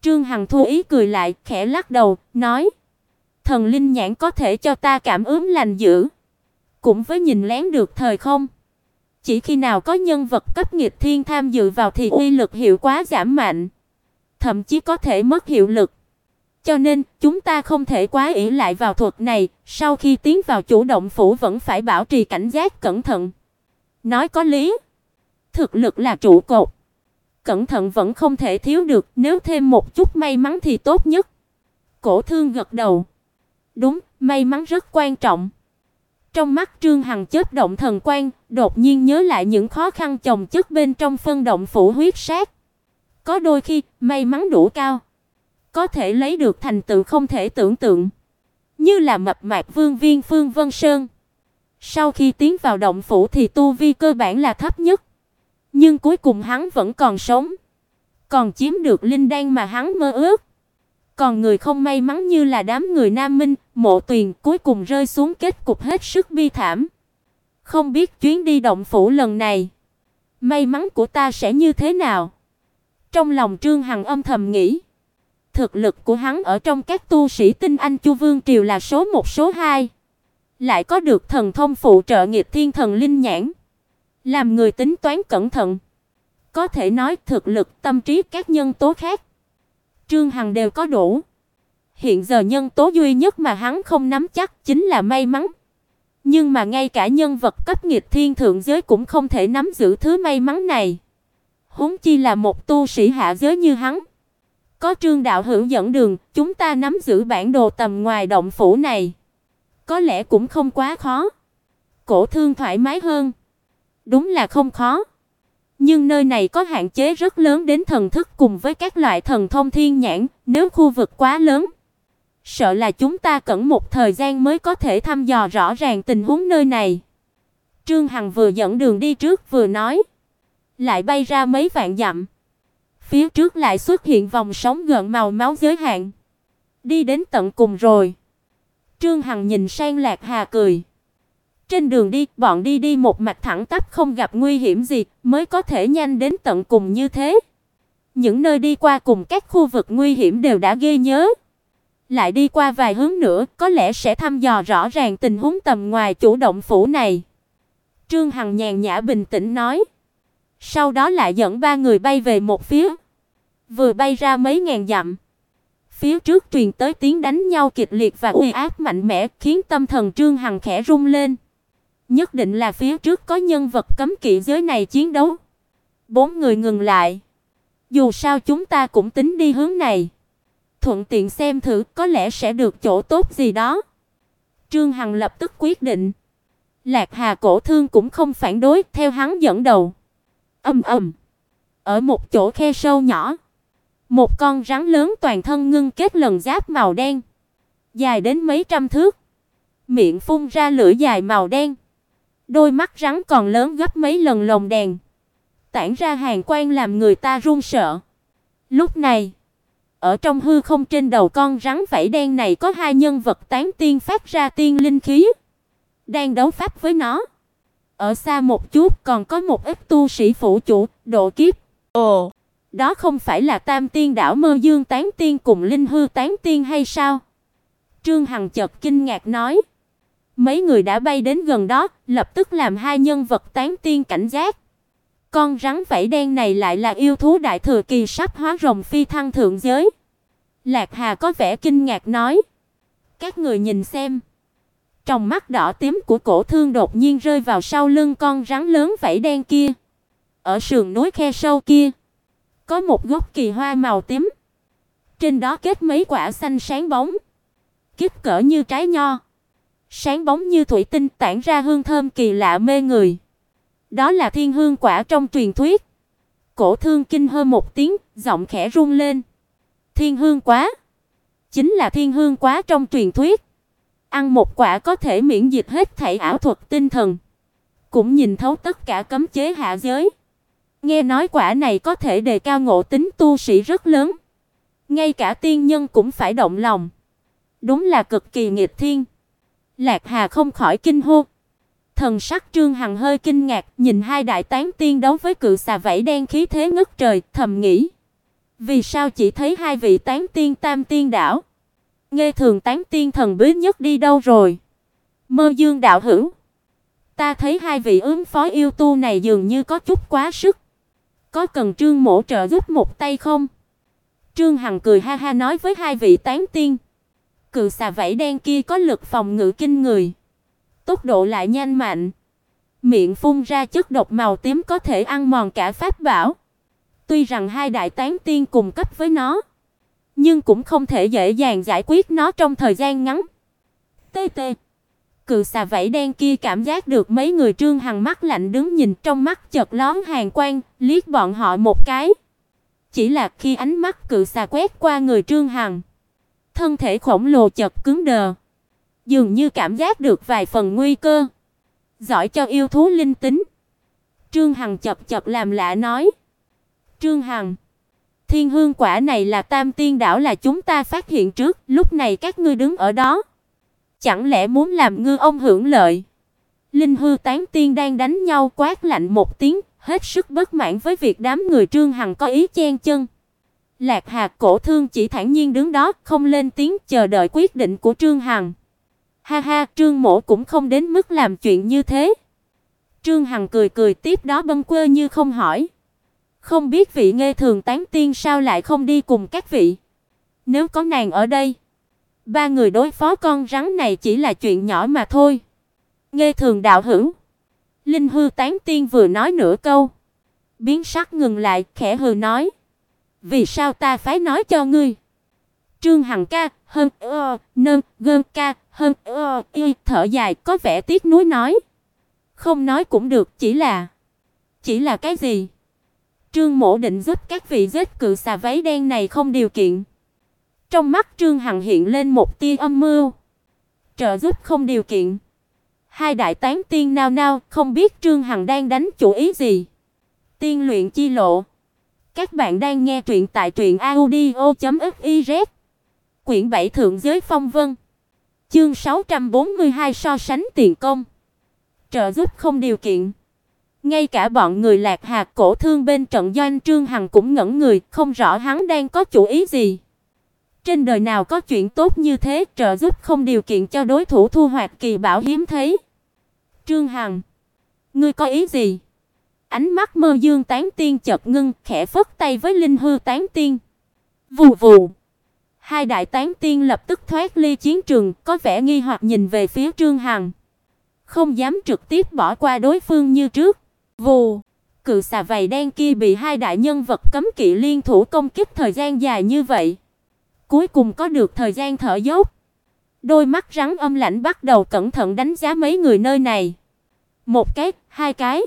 Trương Hằng thu ý cười lại, khẽ lắc đầu, nói: "Thần linh nhãn có thể cho ta cảm ứng lành dữ, cũng với nhìn lén được thời không. Chỉ khi nào có nhân vật cấp nghịch thiên tham dự vào thì uy lực hiệu quả giảm mạnh, thậm chí có thể mất hiệu lực. Cho nên, chúng ta không thể quá ỷ lại vào thuật này, sau khi tiến vào chủ động phủ vẫn phải bảo trì cảnh giác cẩn thận." Nói có lý. Thực lực là trụ cột, cẩn thận vẫn không thể thiếu được, nếu thêm một chút may mắn thì tốt nhất. Cổ Thương gật đầu. Đúng, may mắn rất quan trọng. Trong mắt Trương Hằng chớp động thần quang, đột nhiên nhớ lại những khó khăn chồng chất bên trong phân động phủ huyết sát. Có đôi khi, may mắn đủ cao, có thể lấy được thành tựu không thể tưởng tượng. Như là mập mạp vương viên Phương Vân Sơn. Sau khi tiến vào động phủ thì tu vi cơ bản là thấp nhất. Nhưng cuối cùng hắn vẫn còn sống, còn chiếm được linh đan mà hắn mơ ước. Còn người không may mắn như là đám người Nam Minh, Mộ Tuyền cuối cùng rơi xuống kết cục hết sức bi thảm. Không biết chuyến đi động phủ lần này, may mắn của ta sẽ như thế nào? Trong lòng Trương Hằng âm thầm nghĩ. Thực lực của hắn ở trong các tu sĩ tinh anh Chu Vương triều là số 1 số 2, lại có được thần thông phụ trợ nghịch thiên thần linh nhãn, làm người tính toán cẩn thận. Có thể nói thực lực, tâm trí các nhân tố khác Trương Hằng đều có đủ. Hiện giờ nhân tố duy nhất mà hắn không nắm chắc chính là may mắn. Nhưng mà ngay cả nhân vật cấp nghịch thiên thượng giới cũng không thể nắm giữ thứ may mắn này, huống chi là một tu sĩ hạ giới như hắn. Có Trương đạo hữu dẫn đường, chúng ta nắm giữ bản đồ tầm ngoài động phủ này, có lẽ cũng không quá khó. Cổ Thương thoải mái hơn. Đúng là không khó, nhưng nơi này có hạn chế rất lớn đến thần thức cùng với các loại thần thông thiên nhãn, nếu khu vực quá lớn, sợ là chúng ta cần một thời gian mới có thể thăm dò rõ ràng tình huống nơi này. Trương Hằng vừa dẫn đường đi trước vừa nói. Lại bay ra mấy vạn dặm, phía trước lại xuất hiện vòng sóng gợn màu máu giới hạn. Đi đến tận cùng rồi. Trương Hằng nhìn sang Lạc Hà cười. Trên đường đi, bọn đi một mạch thẳng tắp không gặp nguy hiểm gì, mới có thể nhanh đến tận cùng như thế. Những nơi đi qua cùng các khu vực nguy hiểm đều đã ghi nhớ. Lại đi qua vài hướng nữa, có lẽ sẽ thăm dò rõ ràng tình huống tầm ngoài chủ động phủ này. Trương Hằng nhàn nhã bình tĩnh nói. Sau đó lại dẫn 3 người bay về một phía. Vừa bay ra mấy ngàn dặm, phía trước truyền tới tiếng đánh nhau kịch liệt và uy áp mạnh mẽ, khiến tâm thần Trương Hằng khẽ rung lên. Nhất định là phía trước có nhân vật cấm kỵ giới này chiến đấu. 4 người ngừng lại. Dù sao chúng ta cũng tính đi hướng này, thuận tiện xem thử có lẽ sẽ được chỗ tốt gì đó. Trương Hằng lập tức quyết định. Lạc Hà Cổ Thương cũng không phản đối, theo hắn dẫn đầu. Ở một chỗ khe sâu nhỏ, một con rắn lớn toàn thân ngưng kết lần giáp màu đen, dài đến mấy trăm thước, miệng phun ra lưỡi dài màu đen. Đôi mắt rắn còn lớn gấp mấy lần lồng đèn, tản ra hàn quang làm người ta run sợ. Lúc này, ở trong hư không trên đầu con rắn vảy đen này có 2 nhân vật tán tiên phát ra tiên linh khí, đang đấu pháp với nó. Ở xa một chút còn có một ít tu sĩ phụ chủ, độ kiếp. Ồ, đó không phải là Tam Tiên đảo Mơ Dương tán tiên cùng Linh Hư tán tiên hay sao? Trương Hằng chợt kinh ngạc nói. Mấy người đã bay đến gần đó, lập tức làm 2 nhân vật tán tiên cảnh giác. Con rắn vảy đen này lại là yêu thú đại thừa kỳ sắp hóa rồng phi thăng thượng giới. Lạc Hà có vẻ kinh ngạc nói. Các người nhìn xem. Trong mắt đỏ tím của Cổ Thương đột nhiên rơi vào sau lưng con rắn lớn vảy đen kia. Ở sườn núi khe sâu kia, có một gốc kỳ hoa màu tím. Trên đó kết mấy quả xanh sáng bóng, kích cỡ như trái nho, sáng bóng như thủy tinh, tản ra hương thơm kỳ lạ mê người. Đó là thiên hương quả trong truyền thuyết. Cổ Thương kinh hô một tiếng, giọng khẽ run lên. Thiên hương quả? Chính là thiên hương quả trong truyền thuyết. Ăn một quả có thể miễn dịch hết thảy ảo thuật tinh thần, cũng nhìn thấu tất cả cấm chế hạ giới. Nghe nói quả này có thể đề cao ngộ tính tu sĩ rất lớn, ngay cả tiên nhân cũng phải động lòng. Đúng là cực kỳ nghịch thiên. Lạc Hà không khỏi kinh hô. Thần sắc Trương Hằng hơi kinh ngạc, nhìn 2 đại tán tiên đấu với cự xà vảy đen khí thế ngất trời, thầm nghĩ. Vì sao chỉ thấy hai vị tán tiên Tam Tiên đảo? Nghe Thường tán tiên thần bí nhất đi đâu rồi? Mơ Dương đạo hữu, ta thấy hai vị ứng phó yêu tu này dường như có chút quá sức. Có cần Trương mỗ trợ giúp một tay không? Trương Hằng cười ha ha nói với hai vị tán tiên. Cự xà vảy đen kia có lực phòng ngự kinh người, tốc độ lại nhanh mạnh, miệng phun ra chất độc màu tím có thể ăn mòn cả pháp bảo. Tuy rằng hai đại tán tiên cùng cấp với nó, nhưng cũng không thể dễ dàng giải quyết nó trong thời gian ngắn. TT. Cự xà vảy đen kia cảm giác được mấy người Trương Hằng mắt lạnh đứng nhìn, trong mắt chợt lóe hàn quang, liếc bọn họ một cái. Chỉ là khi ánh mắt cự xà quét qua người Trương Hằng, thân thể khổng lồ chợt cứng đờ, dường như cảm giác được vài phần nguy cơ. Giỏi cho yêu thú linh tính. Trương Hằng chậc chậc làm lạ nói. Trương Hằng, thiên hương quả này là Tam Tiên đảo là chúng ta phát hiện trước, lúc này các ngươi đứng ở đó, chẳng lẽ muốn làm ngư ông hưởng lợi? Linh hư tán tiên đang đánh nhau quát lạnh một tiếng, hết sức bất mãn với việc đám người Trương Hằng có ý chen chân. Lạc Hạc Cổ Thương chỉ thản nhiên đứng đó, không lên tiếng chờ đợi quyết định của Trương Hằng. Ha ha, Trương mỗ cũng không đến mức làm chuyện như thế. Trương Hằng cười cười tiếp đó bâng quơ như không hỏi. Không biết vị Nghê Thường tán tiên sao lại không đi cùng các vị? Nếu có nàng ở đây, ba người đối phó con rắn này chỉ là chuyện nhỏ mà thôi. Nghê Thường đạo hữu. Linh hư tán tiên vừa nói nửa câu, biến sắc ngừng lại, khẽ hừ nói. Vì sao ta phải nói cho ngươi? Trương Hằng ca, thở dài có vẻ tiếc nuối nói. Không nói cũng được, chỉ là cái gì? Trương mỗ định giúp các vị giết cự xà váy đen này không điều kiện. Trong mắt Trương Hằng hiện lên một tia âm mưu. Trợ giúp không điều kiện. Hai đại tán tiên nao nao, không biết Trương Hằng đang đánh chủ ý gì. Tiên luyện chi lộ. Các bạn đang nghe truyện tại truyệnaudio.fiz. Quyển 7 Thượng giới phong vân. Chương 642 so sánh tiền công. Trợ giúp không điều kiện. Ngay cả bọn người Lạc Hạc Cổ Thương bên trận doanh Trương Hằng cũng ngẩn người, không rõ hắn đang có chủ ý gì. Trên đời nào có chuyện tốt như thế, trợ giúp không điều kiện cho đối thủ thu hoạch kỳ bảo hiếm thấy. Trương Hằng, ngươi có ý gì? Ánh mắt Mơ Dương tán tiên chợt ngưng, khẽ phất tay với Linh hư tán tiên. Vù vù. Hai đại tán tiên lập tức thoát ly chiến trường, có vẻ nghi hoặc nhìn về phía Trương Hằng, không dám trực tiếp bỏ qua đối phương như trước. Vù. Cự xà vảy đen kia bị hai đại nhân vật cấm kỵ liên thủ công kích thời gian dài như vậy, cuối cùng có được thời gian thở dốc. Đôi mắt rắn âm lãnh bắt đầu cẩn thận đánh giá mấy người nơi này. Một cái, hai cái,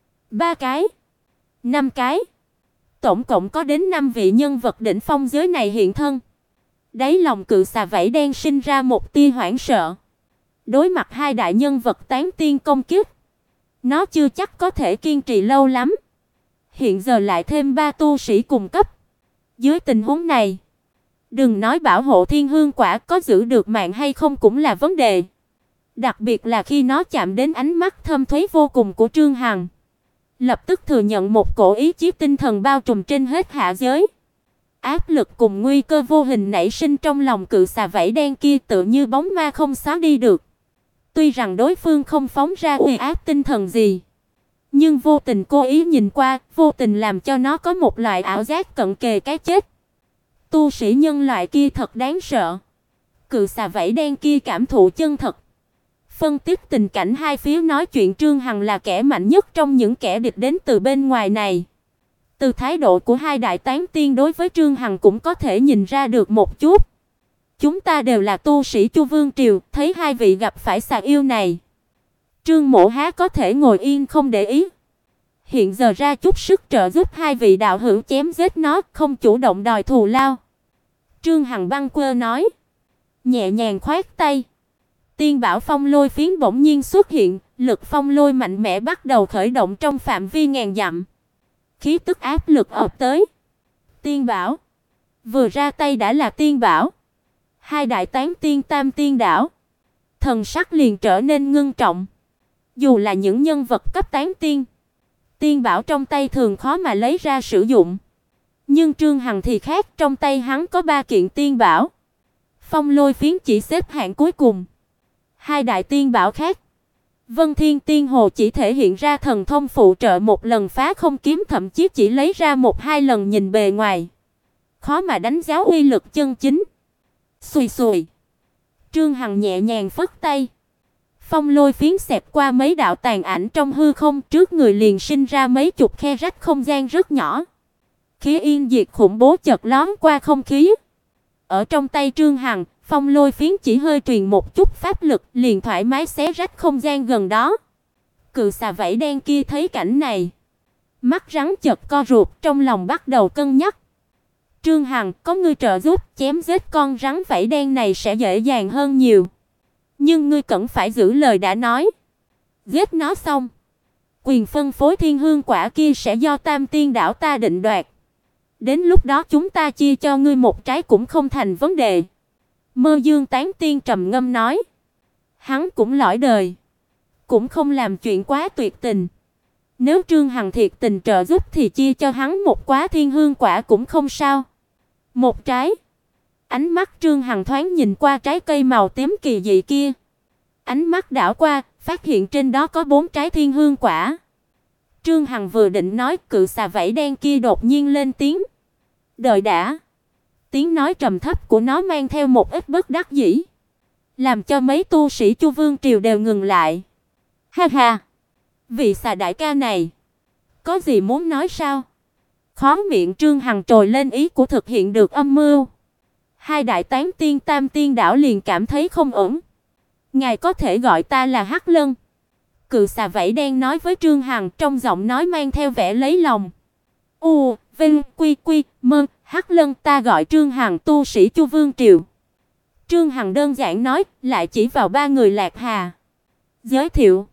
ba cái, năm cái. Tổng cộng có đến 5 vị nhân vật đỉnh phong giới này hiện thân. Đáy lòng cự xà vảy đen sinh ra một tia hoảng sợ. Đối mặt hai đại nhân vật tán tiên công kích, nó chưa chắc có thể kiên trì lâu lắm. Hiện giờ lại thêm 3 tu sĩ cùng cấp. Dưới tình huống này, đừng nói bảo hộ thiên hương quả có giữ được mạng hay không cũng là vấn đề. Đặc biệt là khi nó chạm đến ánh mắt thâm thúy vô cùng của Trương Hằng, lập tức thừa nhận một cổ ý chí tinh thần bao trùm trên hết hạ giới. Áp lực cùng nguy cơ vô hình nảy sinh trong lòng cự xà vảy đen kia tựa như bóng ma không xóa đi được. Tuy rằng đối phương không phóng ra uy áp tinh thần gì, nhưng vô tình cố ý nhìn qua, vô tình làm cho nó có một loại ảo giác cận kề cái chết. Tu sĩ nhân loại kia thật đáng sợ. Cự xà vảy đen kia cảm thụ chân thật, phân tích tình cảnh hai phía nói chuyện Trương Hằng là kẻ mạnh nhất trong những kẻ địch đến từ bên ngoài này. Từ thái độ của hai đại tán tiên đối với Trương Hằng cũng có thể nhìn ra được một chút. Chúng ta đều là tu sĩ Chu Vương triều, thấy hai vị gặp phải xà yêu này, Trương mỗ há có thể ngồi yên không để ý. Hiện giờ ra chút sức trợ giúp hai vị đạo hữu chém giết nó, không chủ động đòi thù lao. Trương Hằng bâng quơ nói, nhẹ nhàng khoát tay. Tiên bảo phong lôi phiến bỗng nhiên xuất hiện, lực phong lôi mạnh mẽ bắt đầu khởi động trong phạm vi ngàn dặm. Khí tức áp lực ập tới. Tiên bảo vừa ra tay đã là tiên bảo. Hai đại tán tiên Tam Tiên đảo, thần sắc liền trở nên ngưng trọng. Dù là những nhân vật cấp tán tiên, tiên bảo trong tay thường khó mà lấy ra sử dụng. Nhưng Trương Hằng thì khác, trong tay hắn có 3 kiện tiên bảo. Phong Lôi phiến chỉ xếp hạng cuối cùng. Hai đại tiên bảo khác, Vân Thiên Tiên Hồ chỉ thể hiện ra thần thông phụ trợ một lần phá không kiếm, thậm chí chỉ lấy ra 1-2 lần, nhìn bề ngoài khó mà đánh giá uy lực chân chính. Xùi xùi. Trương Hằng nhẹ nhàng phất tay. Phong Lôi phiến xẹt qua mấy đạo tàn ảnh trong hư không, trước người liền sinh ra mấy chục khe rách không gian rất nhỏ. Khí yên diệt khủng bố chợt lóe qua không khí. Ở trong tay Trương Hằng, Phong Lôi phiến chỉ hơi truyền một chút pháp lực, liền thoải mái xé rách không gian gần đó. Cự xà vảy đen kia thấy cảnh này, mắt rắn chợt co rụt, trong lòng bắt đầu cân nhắc. Trương Hằng, có ngươi trợ giúp, chém giết con rắn vảy đen này sẽ dễ dàng hơn nhiều. Nhưng ngươi cần phải giữ lời đã nói. Giết nó xong, quyền phân phối thiên hương quả kia sẽ do Tam Tiên đảo ta định đoạt. Đến lúc đó chúng ta chia cho ngươi một trái cũng không thành vấn đề. Mơ Dương Tán Tiên trầm ngâm nói. Hắn cũng lõi đời, cũng không làm chuyện quá tuyệt tình. Nếu Trương Hằng thiệt tình trợ giúp thì chia cho hắn một quả thiên hương quả cũng không sao. Một trái. Ánh mắt Trương Hằng thoáng nhìn qua trái cây màu tím kỳ dị kia. Ánh mắt đảo qua, phát hiện trên đó có 4 trái thiên hương quả. Trương Hằng vừa định nói, cự xà vảy đen kia đột nhiên lên tiếng. Đợi đã. Tiếng nói trầm thấp của nó mang theo một ít bất đắc dĩ, làm cho mấy tu sĩ Chu Vương triều đều ngừng lại. Ha ha, vị xà đại ca này có gì muốn nói sao? Khóe miệng Trương Hằng trồi lên ý của thực hiện được âm mưu. Hai đại tán tiên Tam Tiên đảo liền cảm thấy không ổn. Ngài có thể gọi ta là Hắc Lân. Cự xà vảy đen nói với Trương Hằng, trong giọng nói mang theo vẻ lấy lòng. U, Vinh, Quy, Quy, Mơ, Hắc Lân, ta gọi Trương Hằng, tu sĩ Chu Vương triều. Trương Hằng đơn giản nói, lại chỉ vào 3 người Lạc Hà. Giới thiệu,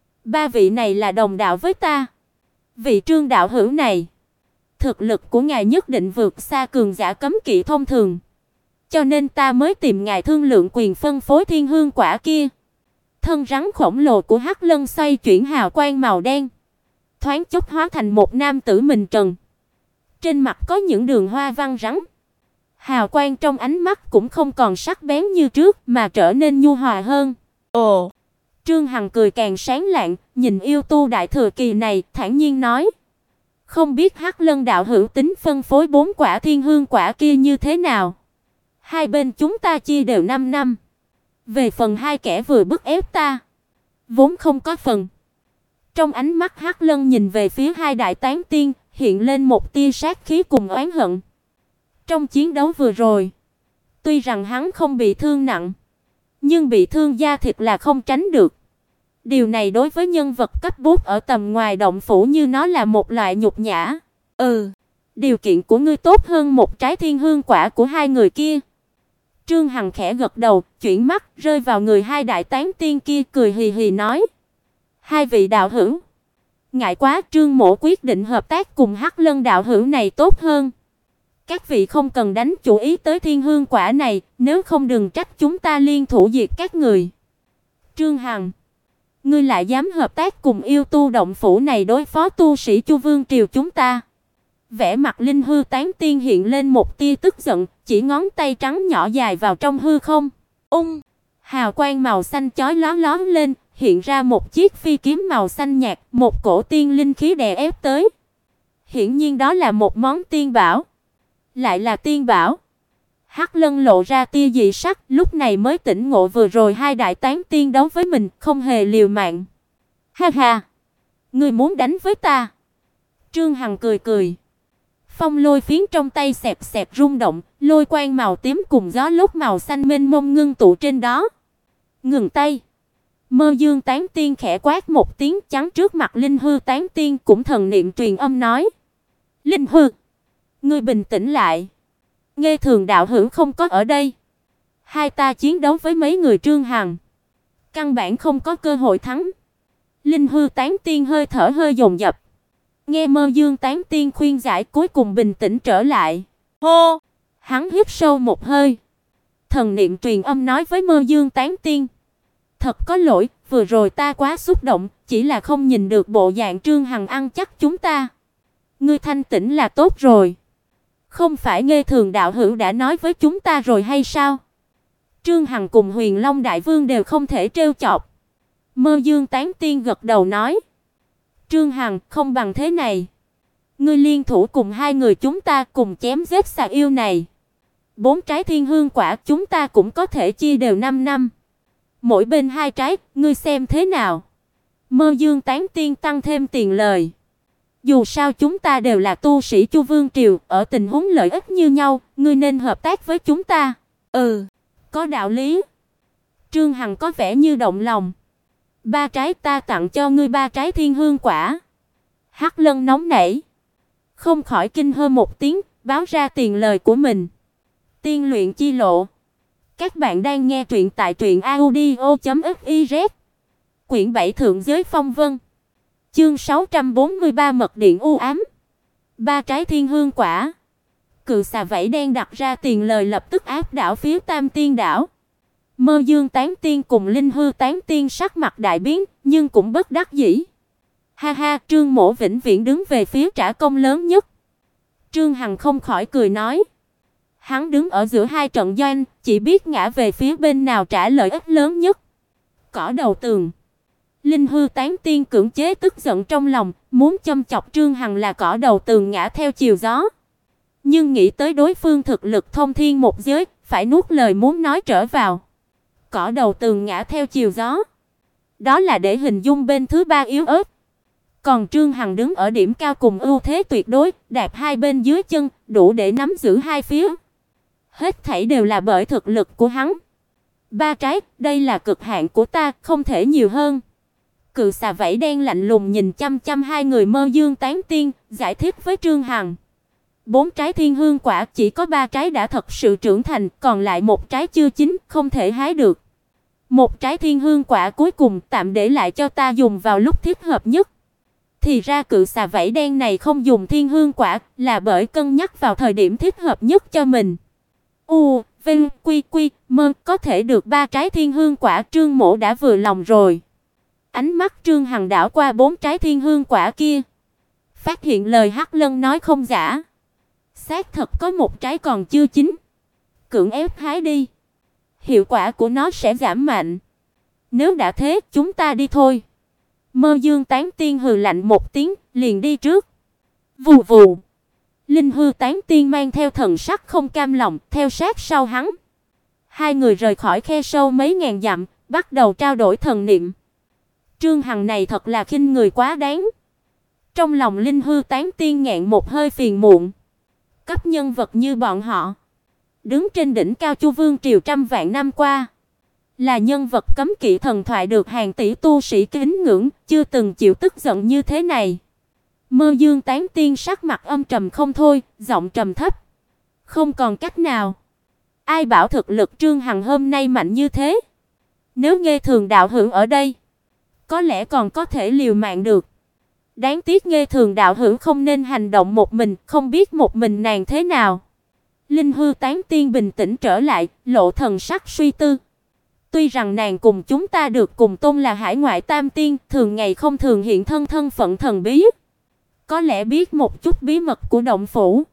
3 vị này là đồng đạo với ta. Vị Trương đạo hữu này, thực lực của ngài nhất định vượt xa cường giả cấm kỵ thông thường, cho nên ta mới tìm ngài thương lượng quyền phân phối thiên hương quả kia. Thân rắn khổng lồ của Hắc Lân xoay chuyển hào quang màu đen, thoáng chốc hóa thành một nam tử mình trần. Trên mặt có những đường hoa văn rắn. Hào quang trong ánh mắt cũng không còn sắc bén như trước mà trở nên nhu hòa hơn. Ồ, Trương Hằng cười càng sáng lạng, nhìn yêu tu đại thừa kỳ này, thản nhiên nói: "Không biết Hắc Lân đạo hữu tính phân phối 4 quả thiên hương quả kia như thế nào? Hai bên chúng ta chia đều 5 năm. Về phần hai kẻ vừa bức ép ta, vốn không có phần." Trong ánh mắt Hắc Lân nhìn về phía hai đại tán tiên, hiện lên một tia sát khí cùng oán hận. Trong chiến đấu vừa rồi, tuy rằng hắn không bị thương nặng, nhưng bị thương da thịt là không tránh được. Điều này đối với nhân vật cấp bút ở tầm ngoài động phủ như nó là một loại nhục nhã. Điều kiện của ngươi tốt hơn một trái thiên hương quả của hai người kia. Trương Hằng khẽ gật đầu, chuyển mắt rơi vào người hai đại tán tiên kia, cười hì hì nói: "Hai vị đạo hữu, ngại quá, Trương mỗ quyết định hợp tác cùng Hắc Lân đạo hữu này tốt hơn. Các vị không cần đánh chủ ý tới thiên hương quả này, nếu không đừng trách chúng ta liên thủ diệt các người." Trương Hằng, ngươi lại dám hợp tác cùng yêu tu động phủ này đối phó tu sĩ Chu Vương triều chúng ta? Vẻ mặt Linh Hư tán tiên hiện lên một tia tức giận, chỉ ngón tay trắng nhỏ dài vào trong hư không. Hào quang màu xanh chói lóe lóe lên, hiện ra một chiếc phi kiếm màu xanh nhạt, một cổ tiên linh khí đè ép tới. Hiển nhiên đó là một món tiên bảo. Lại là tiên bảo. Hắc Lân lộ ra tia dị sắc, lúc này mới tỉnh ngộ vừa rồi hai đại tán tiên đấu với mình, không hề liều mạng. Ha ha, ngươi muốn đánh với ta? Trương Hằng cười cười. Phong lôi phiến trong tay xẹp xẹp rung động, lôi quang màu tím cùng gió lốc màu xanh mênh mông ngưng tụ trên đó. Ngừng tay. Mơ Dương tán tiên khẽ quát một tiếng, chắn trước mặt Linh Hư tán tiên, cũng thần niệm truyền âm nói: "Linh Hư, ngươi bình tĩnh lại. Nghe Thường đạo hữu không có ở đây. Hai ta chiến đấu với mấy người Trương Hằng, căn bản không có cơ hội thắng." Linh Hư tán tiên hơi thở hơi dồn dập. Nghe Mơ Dương tán tiên khuyên giải, cuối cùng bình tĩnh trở lại. Hô! Hắn hít sâu một hơi. Thần niệm truyền âm nói với Mơ Dương tán tiên: "Thật có lỗi, vừa rồi ta quá xúc động, chỉ là không nhìn được bộ dạng Trương Hằng ăn chắc chúng ta. Ngươi thanh tĩnh là tốt rồi." Không phải Nghê Thường đạo hữu đã nói với chúng ta rồi hay sao? Trương Hằng cùng Huyền Long đại vương đều không thể trêu chọc. Mơ Dương Tán Tiên gật đầu nói: "Trương Hằng, không bằng thế này, ngươi liên thủ cùng hai người chúng ta cùng chém giết xà yêu này. 4 trái thiên hương quả chúng ta cũng có thể chia đều 5 năm. Mỗi bên 2 trái, ngươi xem thế nào?" Mơ Dương Tán Tiên tăng thêm tiền lời: "Dù sao chúng ta đều là tu sĩ Chu Vương triều, ở tình huống lợi ích như nhau, ngươi nên hợp tác với chúng ta." "Ừ, có đạo lý." Trương Hằng có vẻ như động lòng. 3 trái ta tặng cho ngươi 3 trái thiên hương quả. Hắc Lân nóng nảy, không khỏi kinh hô một tiếng, báo ra tiền lời của mình. Tiên luyện chi lộ. Các bạn đang nghe truyện tại truyệnaudio.fiz. Quyển 7 Thượng giới phong vân. Chương 643 Mật điện u ám. 3 trái thiên hương quả. Cự xà vảy đen đặt ra tiền lời lập tức áp đảo phía Tam Tiên đảo. Mơ Dương Tán Tiên cùng Linh Hư Tán Tiên sắc mặt đại biến, nhưng cũng bất đắc dĩ. Ha ha, Trương Mỗ vĩnh viễn đứng về phía trả công lớn nhất. Trương Hằng không khỏi cười nói. Hắn đứng ở giữa hai trận doanh, chỉ biết ngã về phía bên nào trả lợi ích lớn nhất. Cỏ đầu tường. Linh Hư Tán Tiên cưỡng chế tức giận trong lòng, muốn châm chọc Trương Hằng là cỏ đầu tường ngã theo chiều gió. Nhưng nghĩ tới đối phương thực lực thông thiên một giới, phải nuốt lời muốn nói trở vào. Cỏ đầu tường ngã theo chiều gió, đó là để hình dung bên thứ ba yếu ớt. Còn Trương Hằng đứng ở điểm cao cùng ưu thế tuyệt đối, đạp hai bên dưới chân, đủ để nắm giữ hai phía. Hết thảy đều là bởi thực lực của hắn. 3 trái, đây là cực hạn của ta, không thể nhiều hơn. Cự xà vảy đen lạnh lùng nhìn chăm chăm hai người Mơ Dương Tán Tiên, giải thích với Trương Hằng. 4 trái thiên hương quả, chỉ có 3 trái đã thật sự trưởng thành, còn lại 1 trái chưa chín, không thể hái được. 1 trái thiên hương quả cuối cùng tạm để lại cho ta dùng vào lúc thích hợp nhất. Thì ra cự xà vảy đen này không dùng thiên hương quả là bởi cân nhắc vào thời điểm thích hợp nhất cho mình. Vinh quy quy mơ có thể được 3 trái thiên hương quả, Trương Mỗ đã vừa lòng rồi. Ánh mắt Trương Hằng đảo qua 4 trái thiên hương quả kia, phát hiện lời Hắc Lân nói không giả. Xác thật có 1 trái còn chưa chín. Cưỡng ép hái đi, hiệu quả của nó sẽ giảm mạnh. Nếu đã thế, chúng ta đi thôi. Mơ Dương Tán Tiên hừ lạnh một tiếng, liền đi trước. Vù vù. Linh Hư Tán Tiên mang theo thần sắc không cam lòng, theo sát sau hắn. Hai người rời khỏi khe sâu mấy ngàn dặm, bắt đầu trao đổi thần niệm. Trương Hằng này thật là khinh người quá đáng. Trong lòng Linh Hư Tán Tiên nghẹn một hơi phiền muộn. Cấp nhân vật như bọn họ, đứng trên đỉnh cao Chu Vương triều trăm vạn năm qua, là nhân vật cấm kỵ thần thoại được hàng tỷ tu sĩ kính ngưỡng, chưa từng chịu tức giận như thế này. Mơ Dương Tán Tiên sắc mặt âm trầm không thôi, giọng trầm thấp. Không còn cách nào. Ai bảo thực lực Trương Hằng hôm nay mạnh như thế? Nếu Nghê Thường đạo hữu ở đây, có lẽ còn có thể liều mạng được. Đáng tiếc Nghê Thường đạo hữu không nên hành động một mình, không biết một mình nàng thế nào. Linh Hư Tán Tiên bình tĩnh trở lại, lộ thần sắc suy tư. Tuy rằng nàng cùng chúng ta được cùng tôn là hải ngoại tam tiên, thường ngày không thường hiện thân phận thần bí. Có lẽ biết một chút bí mật của động phủ.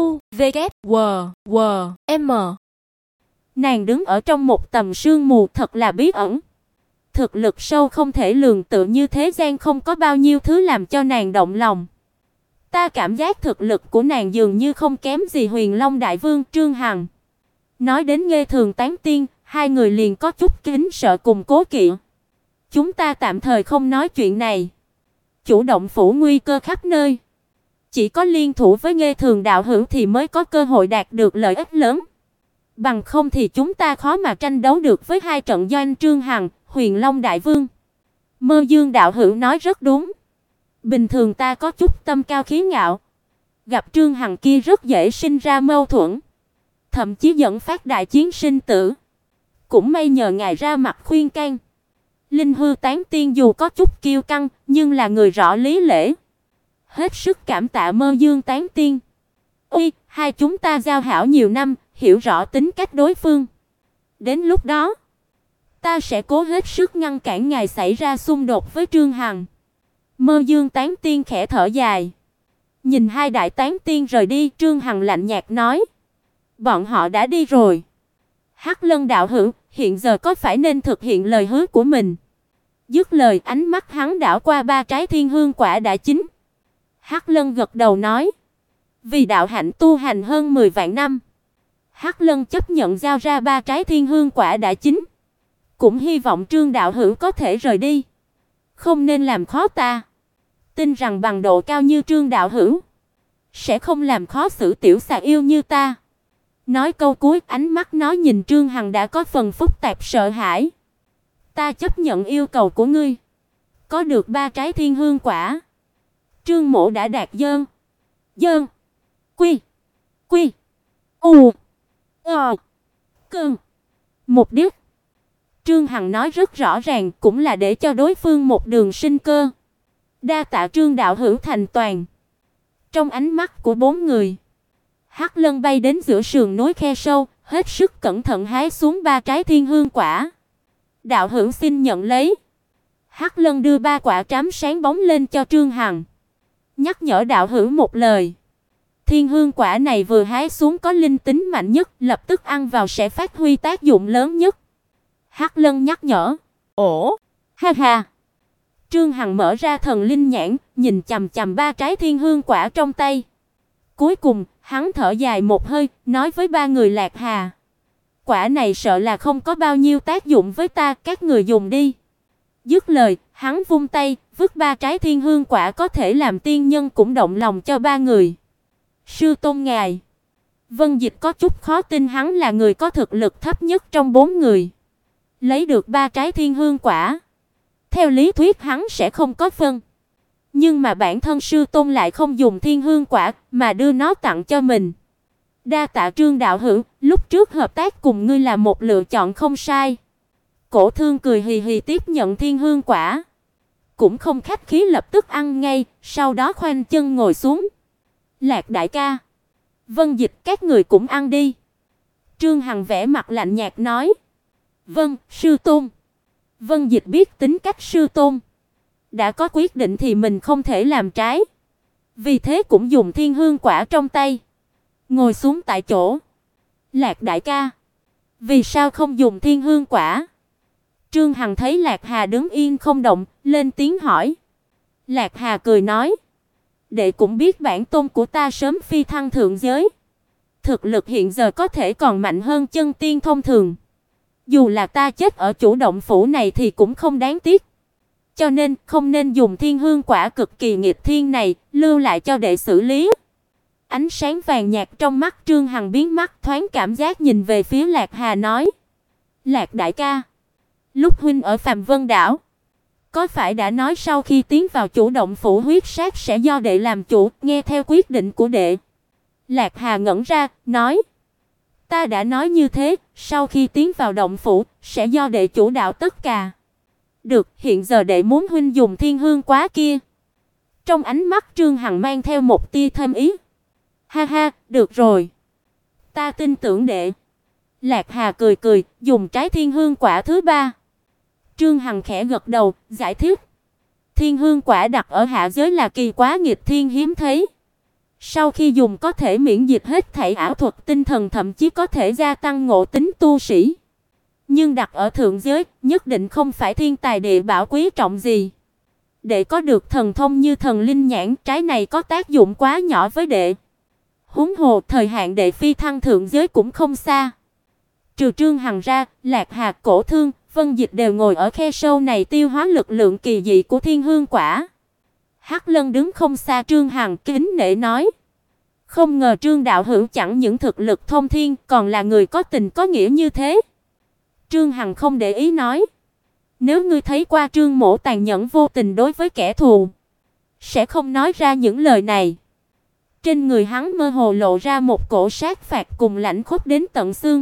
M. Nàng đứng ở trong một tầm sương mù thật là bí ẩn. Thực lực sâu không thể lường tự như thế gian không có bao nhiêu thứ làm cho nàng động lòng. Ta cảm giác thực lực của nàng dường như không kém gì Huyền Long đại vương Trương Hằng. Nói đến Nghê Thường Tán Tiên, hai người liền có chút kính sợ cùng cố kỵ. Chúng ta tạm thời không nói chuyện này. Chủ động phủ nguy cơ khắp nơi. Chỉ có liên thủ với Nghê Thường đạo hữu thì mới có cơ hội đạt được lợi ích lớn. Bằng không thì chúng ta khó mà tranh đấu được với hai trận doanh Trương Hằng, Huyền Long đại vương. Mơ Dương đạo hữu nói rất đúng. Bình thường ta có chút tâm cao khí ngạo, gặp Trương Hằng kia rất dễ sinh ra mâu thuẫn, thậm chí dẫn phát đại chiến sinh tử. Cũng may nhờ ngài ra mặt khuyên can. Linh Hư Tán Tiên dù có chút kiêu căng, nhưng là người rõ lý lẽ. Hết sức cảm tạ Mơ Dương Tán Tiên. Hai chúng ta giao hảo nhiều năm, hiểu rõ tính cách đối phương. Đến lúc đó, ta sẽ cố hết sức ngăn cản ngài xảy ra xung đột với Trương Hằng. Mơ Dương Tán Tiên khẽ thở dài. Nhìn hai đại tán tiên rời đi, Trương Hằng lạnh nhạt nói: "Bọn họ đã đi rồi. Hắc Lân đạo hữu, hiện giờ có phải nên thực hiện lời hứa của mình?" Dứt lời, ánh mắt hắn đảo qua ba trái thiên hương quả đã chín. Hắc Lân gật đầu nói: "Vì đạo hạnh tu hành hơn 10 vạn năm, Hắc Lân chấp nhận giao ra ba trái thiên hương quả đã chín. Cũng hy vọng Trương đạo hữu có thể rời đi, không nên làm khó ta. Tin rằng bằng độ cao như Trương đạo hữu, sẽ không làm khó xử tiểu xà yêu như ta." Nói câu cuối, ánh mắt nó nhìn Trương Hằng đã có phần phức tạp sợ hãi. "Ta chấp nhận yêu cầu của ngươi. Có được ba trái thiên hương quả, Trương mỗ đã đạt dơn. Dơn. Quy. Quy. U. Cơn. Mục đích." Trương Hằng nói rất rõ ràng, cũng là để cho đối phương một đường sinh cơ. "Đa tạ Trương đạo hữu thành toàn." Trong ánh mắt của bốn người, Hắc Lân bay đến giữa sườn núi khe sâu, hết sức cẩn thận hái xuống ba trái thiên hương quả. "Đạo hữu xin nhận lấy." Hắc Lân đưa ba quả trám sáng bóng lên cho Trương Hằng, nhắc nhở đạo hữu một lời. Thiên hương quả này vừa hái xuống có linh tính mạnh nhất, lập tức ăn vào sẽ phát huy tác dụng lớn nhất. Hắc Lân nhắc nhở. "Ồ, ha ha." Trương Hằng mở ra thần linh nhãn, nhìn chằm chằm ba trái thiên hương quả trong tay. Cuối cùng, hắn thở dài một hơi, nói với ba người Lạc Hà: "Quả này sợ là không có bao nhiêu tác dụng với ta, các người dùng đi." Dứt lời, hắn vung tay, vứt ba trái thiên hương quả có thể làm tiên nhân cũng động lòng cho ba người. "Sư tôn ngài." Vân Dịch có chút khó tin hắn là người có thực lực thấp nhất trong bốn người, lấy được ba trái thiên hương quả. Theo lý thuyết hắn sẽ không có phân. Nhưng mà bản thân sư tôn lại không dùng thiên hương quả mà đưa nó tặng cho mình. "Đa tạ Trương đạo hữu, lúc trước hợp tác cùng ngươi là một lựa chọn không sai." Cổ Thương cười hì hì tiếp nhận thiên hương quả, cũng không khách khí lập tức ăn ngay, sau đó khoanh chân ngồi xuống. "Lạc đại ca, Vân Dịch các người cũng ăn đi." Trương Hằng vẻ mặt lạnh nhạt nói. "Vâng, sư tôn." Vân Dịch biết tính cách sư tôn, đã có quyết định thì mình không thể làm trái. Vì thế cũng dùng thiên hương quả trong tay, ngồi xuống tại chỗ. "Lạc đại ca, vì sao không dùng thiên hương quả?" Trương Hằng thấy Lạc Hà đứng yên không động, lên tiếng hỏi. Lạc Hà cười nói: "Đệ cũng biết bản tôn của ta sớm phi thăng thượng giới, thực lực hiện giờ có thể còn mạnh hơn chân tiên thông thường. Dù là ta chết ở chủ động phủ này thì cũng không đáng tiếc. Cho nên không nên dùng thiên hương quả cực kỳ nghịch thiên này, lưu lại cho đệ xử lý." Ánh sáng vàng nhạt trong mắt Trương Hằng biến mất, thoáng cảm giác nhìn về phía Lạc Hà nói: "Lạc đại ca, lúc huynh ở Phàm Vân đảo, có phải đã nói sau khi tiến vào chủ động phủ huyết sát sẽ do đệ làm chủ, nghe theo quyết định của đệ?" Lạc Hà ngẩn ra, nói: "Ta đã nói như thế, sau khi tiến vào động phủ sẽ do đệ chủ đạo tất cả." "Được, hiện giờ đệ muốn huynh dùng thiên hương quá kia." Trong ánh mắt Trương Hằng mang theo một tia thâm ý. "Ha ha, được rồi. Ta tin tưởng đệ." Lạc Hà cười cười, dùng trái thiên hương quả thứ ba. Trương Hằng khẽ gật đầu, giải thích: "Thiên hương quả đặt ở hạ giới là kỳ quá nghịch thiên hiếm thấy. Sau khi dùng có thể miễn dịch hết thảy ảo thuật tinh thần, thậm chí có thể gia tăng ngộ tính tu sĩ. Nhưng đặt ở thượng giới, nhất định không phải thiên tài địa bảo quý trọng gì. Đệ có được thần thông như thần linh nhãn, trái này có tác dụng quá nhỏ với đệ. Huống hồ thời hạn đệ phi thăng thượng giới cũng không xa." Trừ Trương Hằng ra, Lạc Hà, Cổ Thương, Vân Dịch đều ngồi ở khe sâu này tiêu hóa lực lượng kỳ dị của thiên hương quả. Hắc Lân đứng không xa Trương Hằng, kính nể nói: "Không ngờ Trương đạo hữu chẳng những thực lực thông thiên, còn là người có tình có nghĩa như thế." Trương Hằng không để ý nói: "Nếu ngươi thấy qua Trương mỗ tàn nhẫn vô tình đối với kẻ thù, sẽ không nói ra những lời này." Trên người hắn mơ hồ lộ ra một cổ sát phạt cùng lạnh khốc đến tận xương.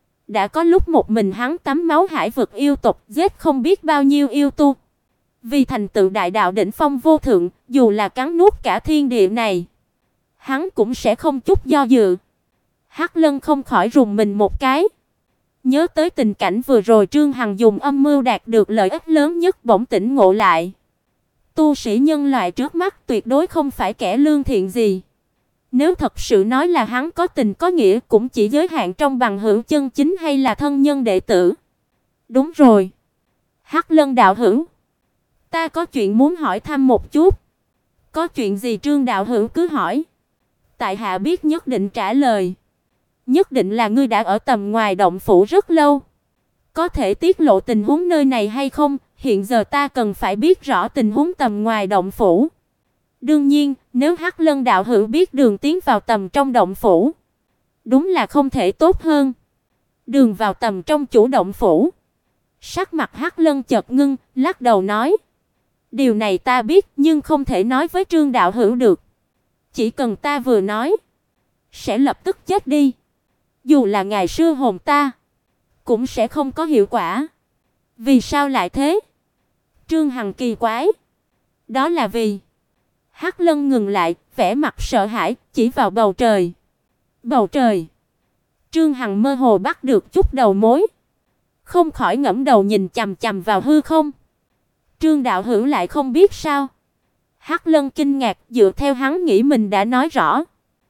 Đã có lúc một mình hắn tắm máu hải vực yêu tộc, giết không biết bao nhiêu yêu tu. Vì thành tựu đại đạo đỉnh phong vô thượng, dù là cắn nuốt cả thiên địa này, hắn cũng sẽ không chút do dự. Hắc Lân không khỏi rùng mình một cái. Nhớ tới tình cảnh vừa rồi Trương Hằng dùng âm mưu đạt được lợi ích lớn nhất, bỗng tỉnh ngộ lại. Tu sĩ nhân loại trước mắt tuyệt đối không phải kẻ lương thiện gì. Nếu thật sự nói là hắn có tình có nghĩa cũng chỉ giới hạn trong bằng hữu chân chính hay là thân nhân đệ tử. Đúng rồi. Hắc Lân đạo hữu, ta có chuyện muốn hỏi thăm một chút. Có chuyện gì Trương đạo hữu cứ hỏi. Tại hạ biết nhất định trả lời. Nhất định là ngươi đã ở tầm ngoài động phủ rất lâu. Có thể tiết lộ tình huống nơi này hay không? Hiện giờ ta cần phải biết rõ tình huống tầm ngoài động phủ. Đương nhiên, nếu Hắc Lân đạo hữu biết đường tiến vào tầm trong động phủ, đúng là không thể tốt hơn. Đường vào tầm trong chủ động phủ. Sắc mặt Hắc Lân chợt ngưng, lắc đầu nói: "Điều này ta biết, nhưng không thể nói với Trương đạo hữu được. Chỉ cần ta vừa nói, sẽ lập tức chết đi. Dù là ngài sư hồn ta, cũng sẽ không có hiệu quả." "Vì sao lại thế?" Trương Hằng kỳ quái. "Đó là vì..." Hắc Lân ngừng lại, vẻ mặt sợ hãi, chỉ vào bầu trời. Bầu trời. Trương Hằng mơ hồ bắt được chút đầu mối, không khỏi ngẩng đầu nhìn chằm chằm vào hư không. Trương đạo hữu lại không biết sao? Hắc Lân kinh ngạc, dựa theo hắn nghĩ mình đã nói rõ.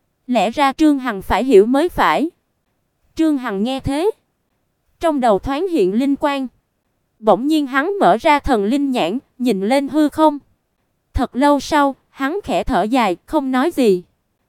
Lẽ ra Trương Hằng phải hiểu mới phải. Trương Hằng nghe thế, trong đầu thoáng hiện linh quang. Bỗng nhiên hắn mở ra thần linh nhãn, nhìn lên hư không. Thật lâu sau, hắn khẽ thở dài, không nói gì.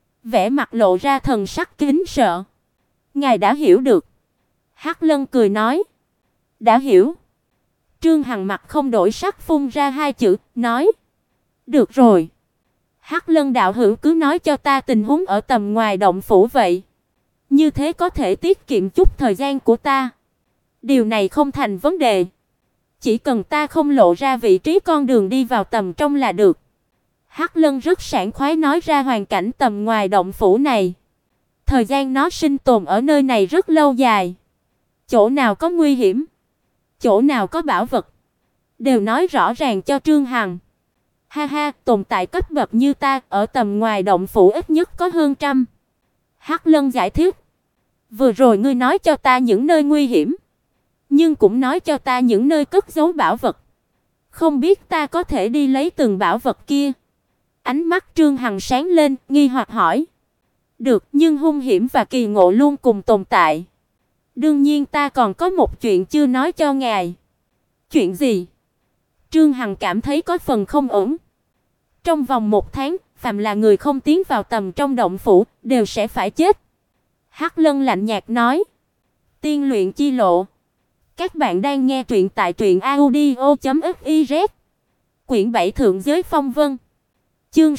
Vẻ mặt lộ ra thần sắc kính sợ. "Ngài đã hiểu được." Hắc Lân cười nói. "Đã hiểu." Trương Hằng mặt không đổi sắc phun ra hai chữ, nói: "Được rồi. Hắc Lân đạo hữu cứ nói cho ta tình huống ở tầm ngoài động phủ vậy. Như thế có thể tiết kiệm chút thời gian của ta. Điều này không thành vấn đề. Chỉ cần ta không lộ ra vị trí con đường đi vào tầm trong là được." Hắc Lân rất sảng khoái nói ra hoàn cảnh tầm ngoài động phủ này. Thời gian nó sinh tồn ở nơi này rất lâu dài. Chỗ nào có nguy hiểm, chỗ nào có bảo vật, đều nói rõ ràng cho Trương Hằng. "Ha ha, tồn tại cấp bậc như ta, ở tầm ngoài động phủ ít nhất có hơn trăm." Hắc Lân giải thích. "Vừa rồi ngươi nói cho ta những nơi nguy hiểm, nhưng cũng nói cho ta những nơi cất giấu bảo vật. Không biết ta có thể đi lấy từng bảo vật kia?" Ánh mắt Trương Hằng sáng lên, nghi hoặc hỏi. "Được, nhưng hung hiểm và kỳ ngộ luôn cùng tồn tại. Đương nhiên ta còn có một chuyện chưa nói cho ngài." "Chuyện gì?" Trương Hằng cảm thấy có phần không ổn. Trong vòng 1 tháng, phàm là người không tiến vào tầm trong động phủ đều sẽ phải chết. Hắc Lân lạnh nhạt nói. Tiên luyện chi lộ. Các bạn đang nghe truyện tại truyệnaudio.fiz. Quyển 7 Thượng giới phong vân. Chương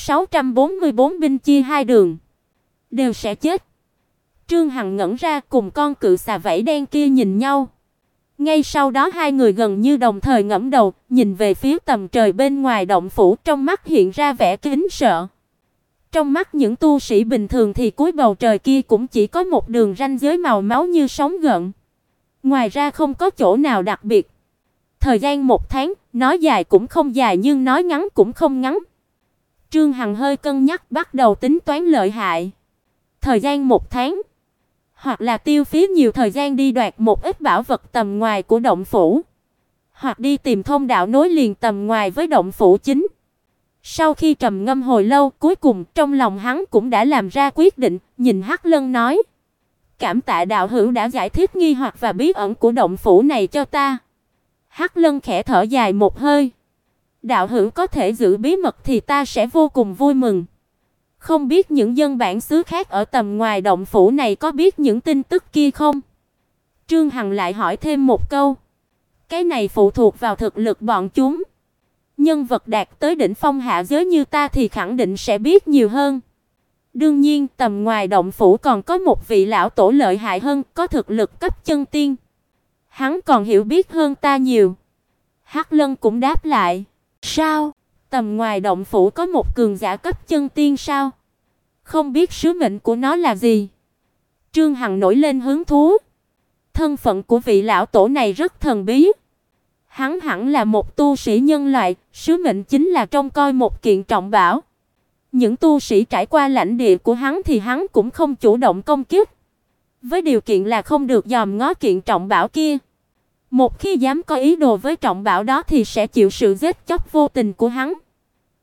644 binh chia hai đường. Đều sẽ chết. Trương Hằng ngẩn ra, cùng con cự xà vảy đen kia nhìn nhau. Ngay sau đó hai người gần như đồng thời ngẩng đầu, nhìn về phía tầm trời bên ngoài động phủ, trong mắt hiện ra vẻ kính sợ. Trong mắt những tu sĩ bình thường thì cuối bầu trời kia cũng chỉ có một đường ranh giới màu máu như sóng gợn. Ngoài ra không có chỗ nào đặc biệt. Thời gian 1 tháng, nói dài cũng không dài nhưng nói ngắn cũng không ngắn. Trương Hằng hơi cân nhắc, bắt đầu tính toán lợi hại. Thời gian 1 tháng, hoặc là tiêu phí nhiều thời gian đi đoạt một ít bảo vật tầm ngoài của động phủ, hoặc đi tìm thông đạo nối liền tầm ngoài với động phủ chính. Sau khi trầm ngâm hồi lâu, cuối cùng trong lòng hắn cũng đã làm ra quyết định, nhìn Hắc Lân nói: "Cảm tạ đạo hữu đã giải thích nghi hoặc và bí ẩn của động phủ này cho ta." Hắc Lân khẽ thở dài một hơi. "Đạo hữu có thể giữ bí mật thì ta sẽ vô cùng vui mừng. Không biết những dân bản xứ khác ở tầm ngoài động phủ này có biết những tin tức kia không?" Trương Hằng lại hỏi thêm một câu. "Cái này phụ thuộc vào thực lực bọn chúng. Nhân vật đạt tới đỉnh phong hạ giới như ta thì khẳng định sẽ biết nhiều hơn. Đương nhiên, tầm ngoài động phủ còn có một vị lão tổ lợi hại hơn, có thực lực cấp chân tiên. Hắn còn hiểu biết hơn ta nhiều." Hắc Lân cũng đáp lại. "Sao? Tầm ngoài động phủ có một cường giả cấp chân tiên sao? Không biết sứ mệnh của nó là gì?" Trương Hằng nổi lên hứng thú. Thân phận của vị lão tổ này rất thần bí. Hắn hẳn là một tu sĩ nhân loại, sứ mệnh chính là trông coi một kiện trọng bảo. Những tu sĩ trải qua lãnh địa của hắn thì hắn cũng không chủ động công kích, với điều kiện là không được dòm ngó kiện trọng bảo kia. Một khi dám có ý đồ với trọng bảo đó thì sẽ chịu sự giết chóc vô tình của hắn.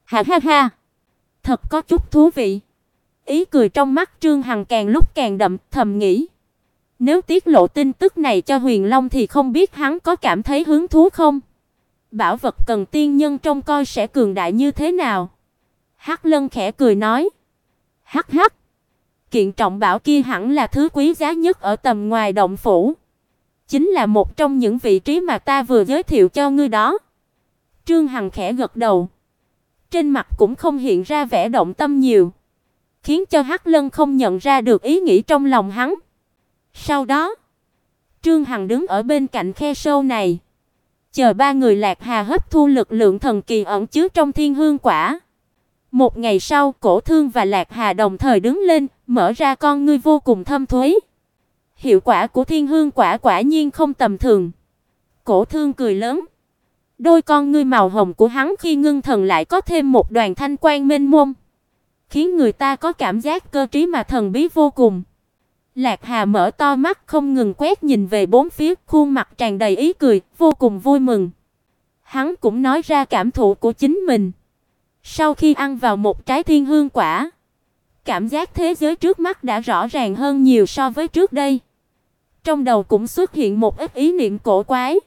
Ha ha ha, thật có chút thú vị. Ý cười trong mắt Trương Hằng càng lúc càng đậm, thầm nghĩ, nếu tiết lộ tin tức này cho Huyền Long thì không biết hắn có cảm thấy hứng thú không? Bảo vật cần tiên nhân trông coi sẽ cường đại như thế nào? Hắc Lân khẽ cười nói, hắc hắc, kiện trọng bảo kia hẳn là thứ quý giá nhất ở tầm ngoài động phủ, chính là một trong những vị trí mà ta vừa giới thiệu cho ngươi đó. Trương Hằng khẽ gật đầu, trên mặt cũng không hiện ra vẻ động tâm nhiều, khiến cho Hắc Lân không nhận ra được ý nghĩ trong lòng hắn. Sau đó, Trương Hằng đứng ở bên cạnh khe sâu này, chờ ba người Lạc Hà hấp thu lực lượng thần kỳ ẩn chứa trong Thiên Hương Quả. Một ngày sau, Cổ Thương và Lạc Hà đồng thời đứng lên, mở ra con ngươi vô cùng thâm thúy. Hiệu quả của Thiên Hương Quả quả nhiên không tầm thường. Cổ Thương cười lớn. Đôi con ngươi màu hồng của hắn khi ngưng thần lại có thêm một đoàn thanh quang mênh mông, khiến người ta có cảm giác cơ trí mà thần bí vô cùng. Lạc Hà mở to mắt không ngừng quét nhìn về bốn phía, khuôn mặt tràn đầy ý cười, vô cùng vui mừng. Hắn cũng nói ra cảm thụ của chính mình. Sau khi ăn vào một trái Thiên Hương Quả, cảm giác thế giới trước mắt đã rõ ràng hơn nhiều so với trước đây. Trong đầu cũng xuất hiện một ít ý niệm cổ quái.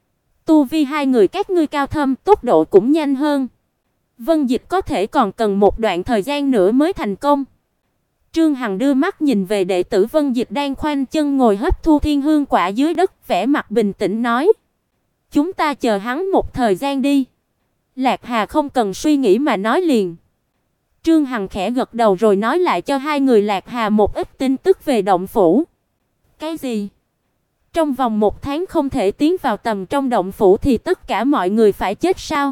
Tu vi hai người các ngươi cao thâm, tốc độ cũng nhanh hơn. Vân Dịch có thể còn cần một đoạn thời gian nữa mới thành công. Trương Hằng đưa mắt nhìn về đệ tử Vân Dịch đang khoanh chân ngồi hấp thu Thiên Hương Quả dưới đất, vẻ mặt bình tĩnh nói: "Chúng ta chờ hắn một thời gian đi." Lạc Hà không cần suy nghĩ mà nói liền. Trương Hằng khẽ gật đầu rồi nói lại cho hai người Lạc Hà một ít tin tức về động phủ. Cái gì? Trong vòng một tháng không thể tiến vào tầm trong động phủ thì tất cả mọi người phải chết sao?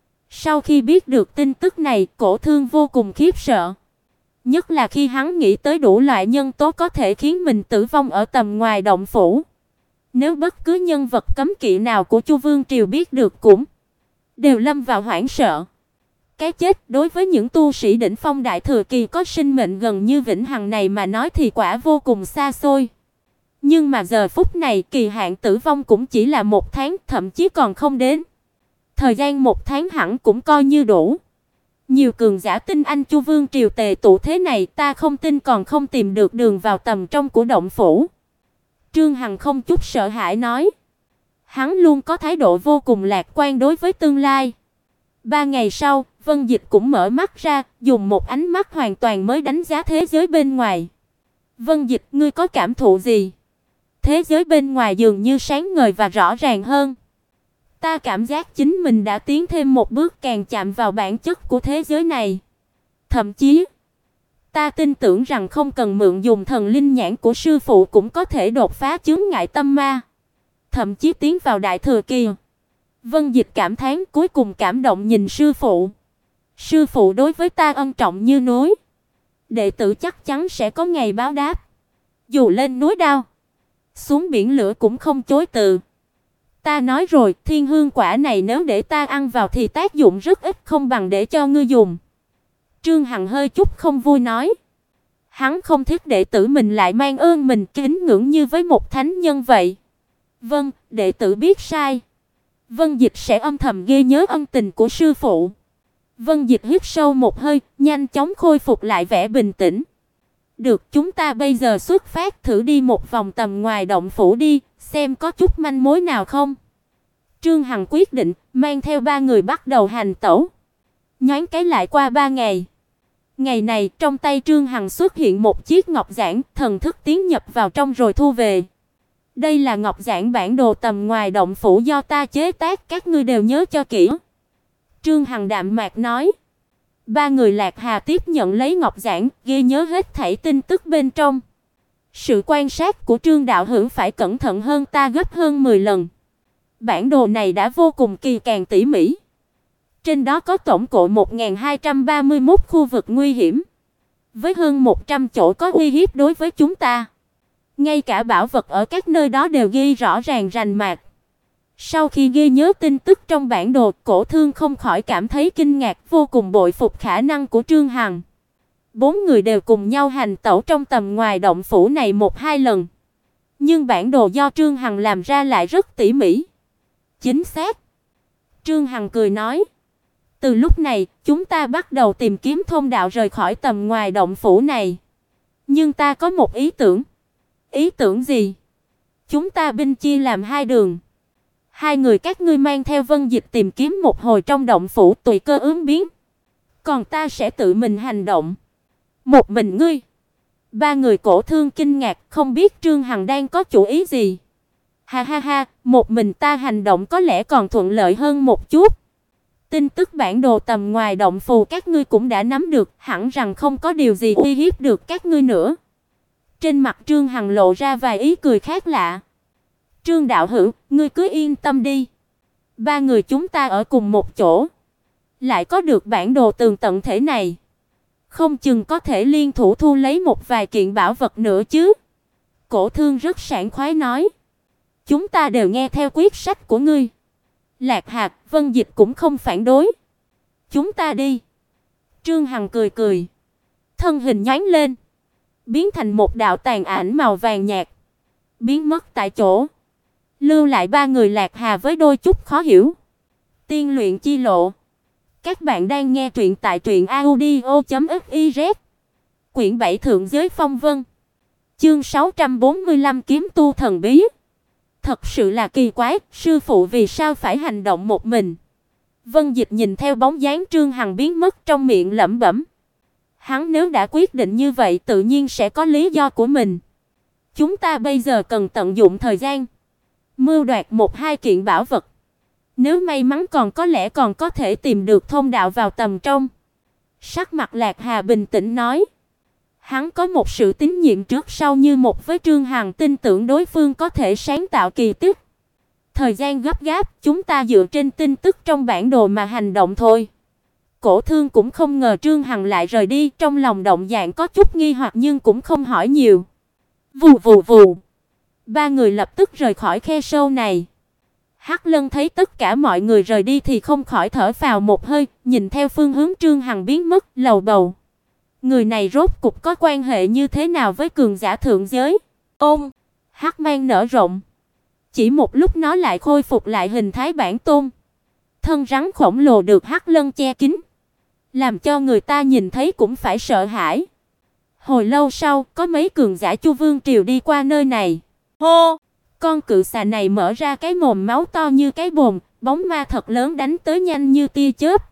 Sau khi biết được tin tức này, Cổ Thương vô cùng khiếp sợ. Nhất là khi hắn nghĩ tới đủ loại nhân tố có thể khiến mình tử vong ở tầm ngoài động phủ. Nếu bất cứ nhân vật cấm kỵ nào của Chu Vương triều biết được cũng đều lâm vào hoảng sợ. Cái chết đối với những tu sĩ đỉnh phong đại thừa kỳ có sinh mệnh gần như vĩnh hằng này mà nói thì quả vô cùng xa xôi. Nhưng mà giờ phút này kỳ hạn tử vong cũng chỉ là một tháng, thậm chí còn không đến. Thời gian một tháng hẳn cũng coi như đủ. Nhiều cường giả tinh anh Chu Vương triều tề tụ thế này, ta không tin còn không tìm được đường vào tầm trong của động phủ. Trương Hằng không chút sợ hãi nói. Hắn luôn có thái độ vô cùng lạc quan đối với tương lai. 3 ngày sau, Vân Dịch cũng mở mắt ra, dùng một ánh mắt hoàn toàn mới đánh giá thế giới bên ngoài. Vân Dịch, ngươi có cảm thụ gì? Thế giới bên ngoài dường như sáng ngời và rõ ràng hơn. Ta cảm giác chính mình đã tiến thêm một bước, càng chạm vào bản chất của thế giới này. Thậm chí, ta tin tưởng rằng không cần mượn dùng thần linh nhãn của sư phụ cũng có thể đột phá chướng ngại tâm ma, thậm chí tiến vào đại thừa kỳ. Vân Dịch cảm thán, cuối cùng cảm động nhìn sư phụ. Sư phụ đối với ta ân trọng như núi. Đệ tử chắc chắn sẽ có ngày báo đáp. Dù lên núi đao, xuống biển lửa cũng không chối từ. Ta nói rồi, Thiên Hương Quả này nếu để ta ăn vào thì tác dụng rất ít, không bằng để cho ngươi dùng. Trương Hằng hơi chút không vui nói. Hắn không thích đệ tử mình lại mang ơn mình kính ngưỡng như với một thánh nhân vậy. Vâng, đệ tử biết sai. Vân Dịch sẽ âm thầm ghi nhớ ân tình của sư phụ. Vân Dịch hít sâu một hơi, nhanh chóng khôi phục lại vẻ bình tĩnh. Được, chúng ta bây giờ xuất phát, thử đi một vòng tầm ngoài động phủ đi, xem có chút manh mối nào không. Trương Hằng quyết định, mang theo ba người bắt đầu hành tẩu. Nhoáng cái lại qua 3 ngày. Ngày này, trong tay Trương Hằng xuất hiện một chiếc ngọc giản, thần thức tiến nhập vào trong rồi thu về. Đây là ngọc giản bản đồ tầm ngoài động phủ do ta chế tác, các ngươi đều nhớ cho kỹ. Trương Hằng đạm mạc nói. Ba người Lạc Hà tiếp nhận lấy ngọc giản, ghi nhớ hết thảy tin tức bên trong. Sự quan sát của Trương đạo hữu phải cẩn thận hơn ta gấp hơn 10 lần. Bản đồ này đã vô cùng kỳ càng tỉ mỉ. Trên đó có tổng cộng 1231 khu vực nguy hiểm, với hơn 100 chỗ có uy hiếp đối với chúng ta. Ngay cả bảo vật ở các nơi đó đều ghi rõ ràng rành mạch. Sau khi ghi nhớ tin tức trong bản đồ, Cổ Thương không khỏi cảm thấy kinh ngạc, vô cùng bội phục khả năng của Trương Hằng. 4 người đều cùng nhau hành tẩu trong tầm ngoài động phủ này 1-2 lần. Nhưng bản đồ do Trương Hằng làm ra lại rất tỉ mỉ, chính xác. Trương Hằng cười nói, Từ lúc này, chúng ta bắt đầu tìm kiếm thông đạo rời khỏi tầm ngoài động phủ này. Nhưng ta có một ý tưởng. Ý tưởng gì? Chúng ta binh chia làm hai đường. Hai người các ngươi mang theo Vân Dịch tìm kiếm một hồi trong động phủ tùy cơ ứng biến. Còn ta sẽ tự mình hành động. Một mình ngươi? Ba người Cổ Thương kinh ngạc, không biết Trương Hằng đang có chủ ý gì. Ha ha ha, một mình ta hành động có lẽ còn thuận lợi hơn một chút. Tin tức bản đồ tầm ngoài động phủ các ngươi cũng đã nắm được, hẳn rằng không có điều gì uy hiếp được các ngươi nữa. Trên mặt Trương Hằng lộ ra vài ý cười khác lạ. Trương đạo hữu, ngươi cứ yên tâm đi. Ba người chúng ta ở cùng một chỗ, lại có được bản đồ tường tận thể này, không chừng có thể liên thủ thu lấy một vài kiện bảo vật nữa chứ. Cổ Thương rất sảng khoái nói. Chúng ta đều nghe theo quyết sách của ngươi. Lạc Hạc, Vân Dịch cũng không phản đối. Chúng ta đi. Trương Hằng cười cười, thân hình nhoáng lên, biến thành một đạo tàn ảnh màu vàng nhạt, biến mất tại chỗ, lưu lại ba người Lạc Hà với đôi chút khó hiểu. Tiên luyện chi lộ. Các bạn đang nghe truyện tại truyệnaudio.fiz. Quyển 7 Thượng giới phong vân. Chương 645 Kiếm tu thần bí. Thật sự là kỳ quái, sư phụ vì sao phải hành động một mình? Vân Dịch nhìn theo bóng dáng Trương Hằng biến mất trong miệng lẩm bẩm. Hắn nếu đã quyết định như vậy tự nhiên sẽ có lý do của mình. Chúng ta bây giờ cần tận dụng thời gian, mưu đoạt một hai kiện bảo vật. Nếu may mắn còn có lẽ còn có thể tìm được thông đạo vào tầm trong. Sắc mặt Lạc Hà bình tĩnh nói. Hắn có một sự tín nhiệm trước sau như một với Trương Hằng, tin tưởng đối phương có thể sáng tạo kỳ tích. Thời gian gấp gáp, chúng ta dựa trên tin tức trong bản đồ mà hành động thôi. Cổ Thương cũng không ngờ Trương Hằng lại rời đi, trong lòng động dạng có chút nghi hoặc nhưng cũng không hỏi nhiều. Vù vù vù. Ba người lập tức rời khỏi khe sâu này. Hắc Lân thấy tất cả mọi người rời đi thì không khỏi thở phào một hơi, nhìn theo phương hướng Trương Hằng biến mất, lầu bầu. Người này rốt cục có quan hệ như thế nào với cường giả thượng giới? Ôm, hắc mang nở rộng. Chỉ một lúc nó lại khôi phục lại hình thái bản tôn. Thân rắn khổng lồ được Hắc Lân che kín, làm cho người ta nhìn thấy cũng phải sợ hãi. Hồi lâu sau, có mấy cường giả Chu Vương triều đi qua nơi này. Hô! Con cự xà này mở ra cái mồm máu to như cái bồn, bóng ma thật lớn đánh tới nhanh như tia chớp.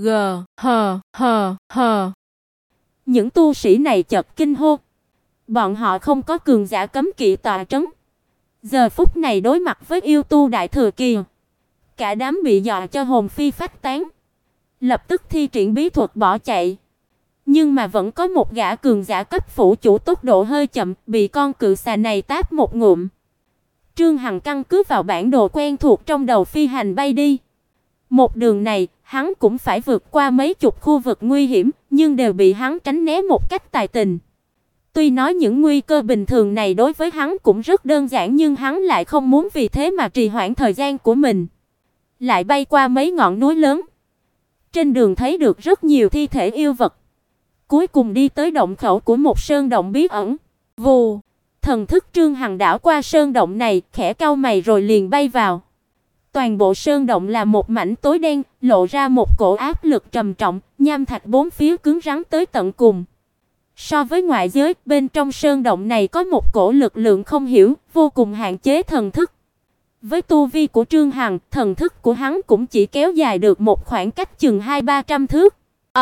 Hờ. Những tu sĩ này chợt kinh hô. Bọn họ không có cường giả cấm kỵ tọa trấn. Giờ phút này đối mặt với yêu tu đại thừa kỳ, cả đám bị dọa cho hồn phi phách tán, lập tức thi triển bí thuật bỏ chạy. Nhưng mà vẫn có một gã cường giả cấp phủ chủ tốc độ hơi chậm, bị con cự xà này táp một ngụm. Trương Hằng căn cứ vào bản đồ quen thuộc trong đầu phi hành bay đi. Một đường này, hắn cũng phải vượt qua mấy chục khu vực nguy hiểm, nhưng đều bị hắn tránh né một cách tài tình. Tuy nói những nguy cơ bình thường này đối với hắn cũng rất đơn giản, nhưng hắn lại không muốn vì thế mà trì hoãn thời gian của mình. Lại bay qua mấy ngọn núi lớn. Trên đường thấy được rất nhiều thi thể yêu vật. Cuối cùng đi tới động khẩu của một sơn động bí ẩn. Vù, thần thức Trương Hằng đảo qua sơn động này, khẽ cau mày rồi liền bay vào. Toàn bộ sơn động là một mảnh tối đen, lộ ra một cổ áp lực trầm trọng, nham thạch bốn phía cứng rắn tới tận cùng. So với ngoại giới, bên trong sơn động này có một cổ lực lượng không hiểu, vô cùng hạn chế thần thức. Với tu vi của Trương Hằng, thần thức của hắn cũng chỉ kéo dài được một khoảng cách chừng 200-300 thước.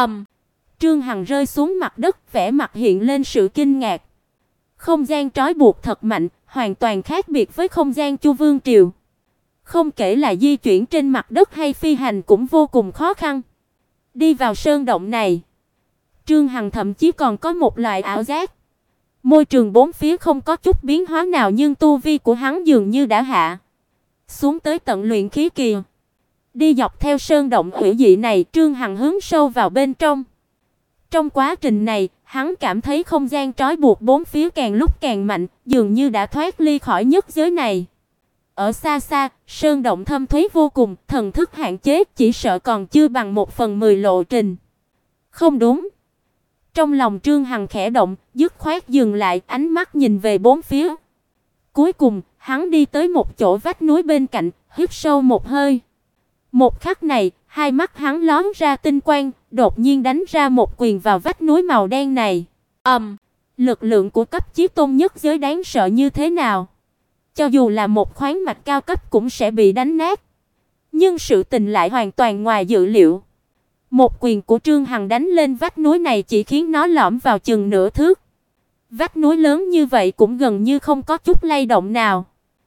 Trương Hằng rơi xuống mặt đất, vẻ mặt hiện lên sự kinh ngạc. Không gian trói buộc thật mạnh, hoàn toàn khác biệt với không gian Chu Vương triều. Không kể là di chuyển trên mặt đất hay phi hành cũng vô cùng khó khăn. Đi vào sơn động này, Trương Hằng thậm chí còn có một loại ảo giác. Môi trường bốn phía không có chút biến hóa nào, nhưng tu vi của hắn dường như đã hạ xuống tới tận luyện khí kỳ. Đi dọc theo sơn động hủy dị này, Trương Hằng hướng sâu vào bên trong. Trong quá trình này, hắn cảm thấy không gian trói buộc bốn phía càng lúc càng mạnh, dường như đã thoát ly khỏi nhất giới này. Ở xa xa, sơn động thâm thúy vô cùng, thần thức hạn chế, chỉ sợ còn chưa bằng 1/10 lộ trình. Không đúng. Trong lòng Trương Hằng khẽ động, dứt khoát dừng lại, ánh mắt nhìn về bốn phía. Cuối cùng, hắn đi tới một chỗ vách núi bên cạnh, hít sâu một hơi. Một khắc này, hai mắt hắn lóe ra tinh quang, đột nhiên đánh ra một quyền vào vách núi màu đen này. Lực lượng của cấp chí tôn nhất giới đáng sợ như thế nào? Cho dù là một khoáng mạch cao cấp cũng sẽ bị đánh nát. Nhưng sự tình lại hoàn toàn ngoài dự liệu. Một quyền của Trương Hằng đánh lên vách núi này chỉ khiến nó lõm vào chừng nửa thước. Vách núi lớn như vậy cũng gần như không có chút lay động nào.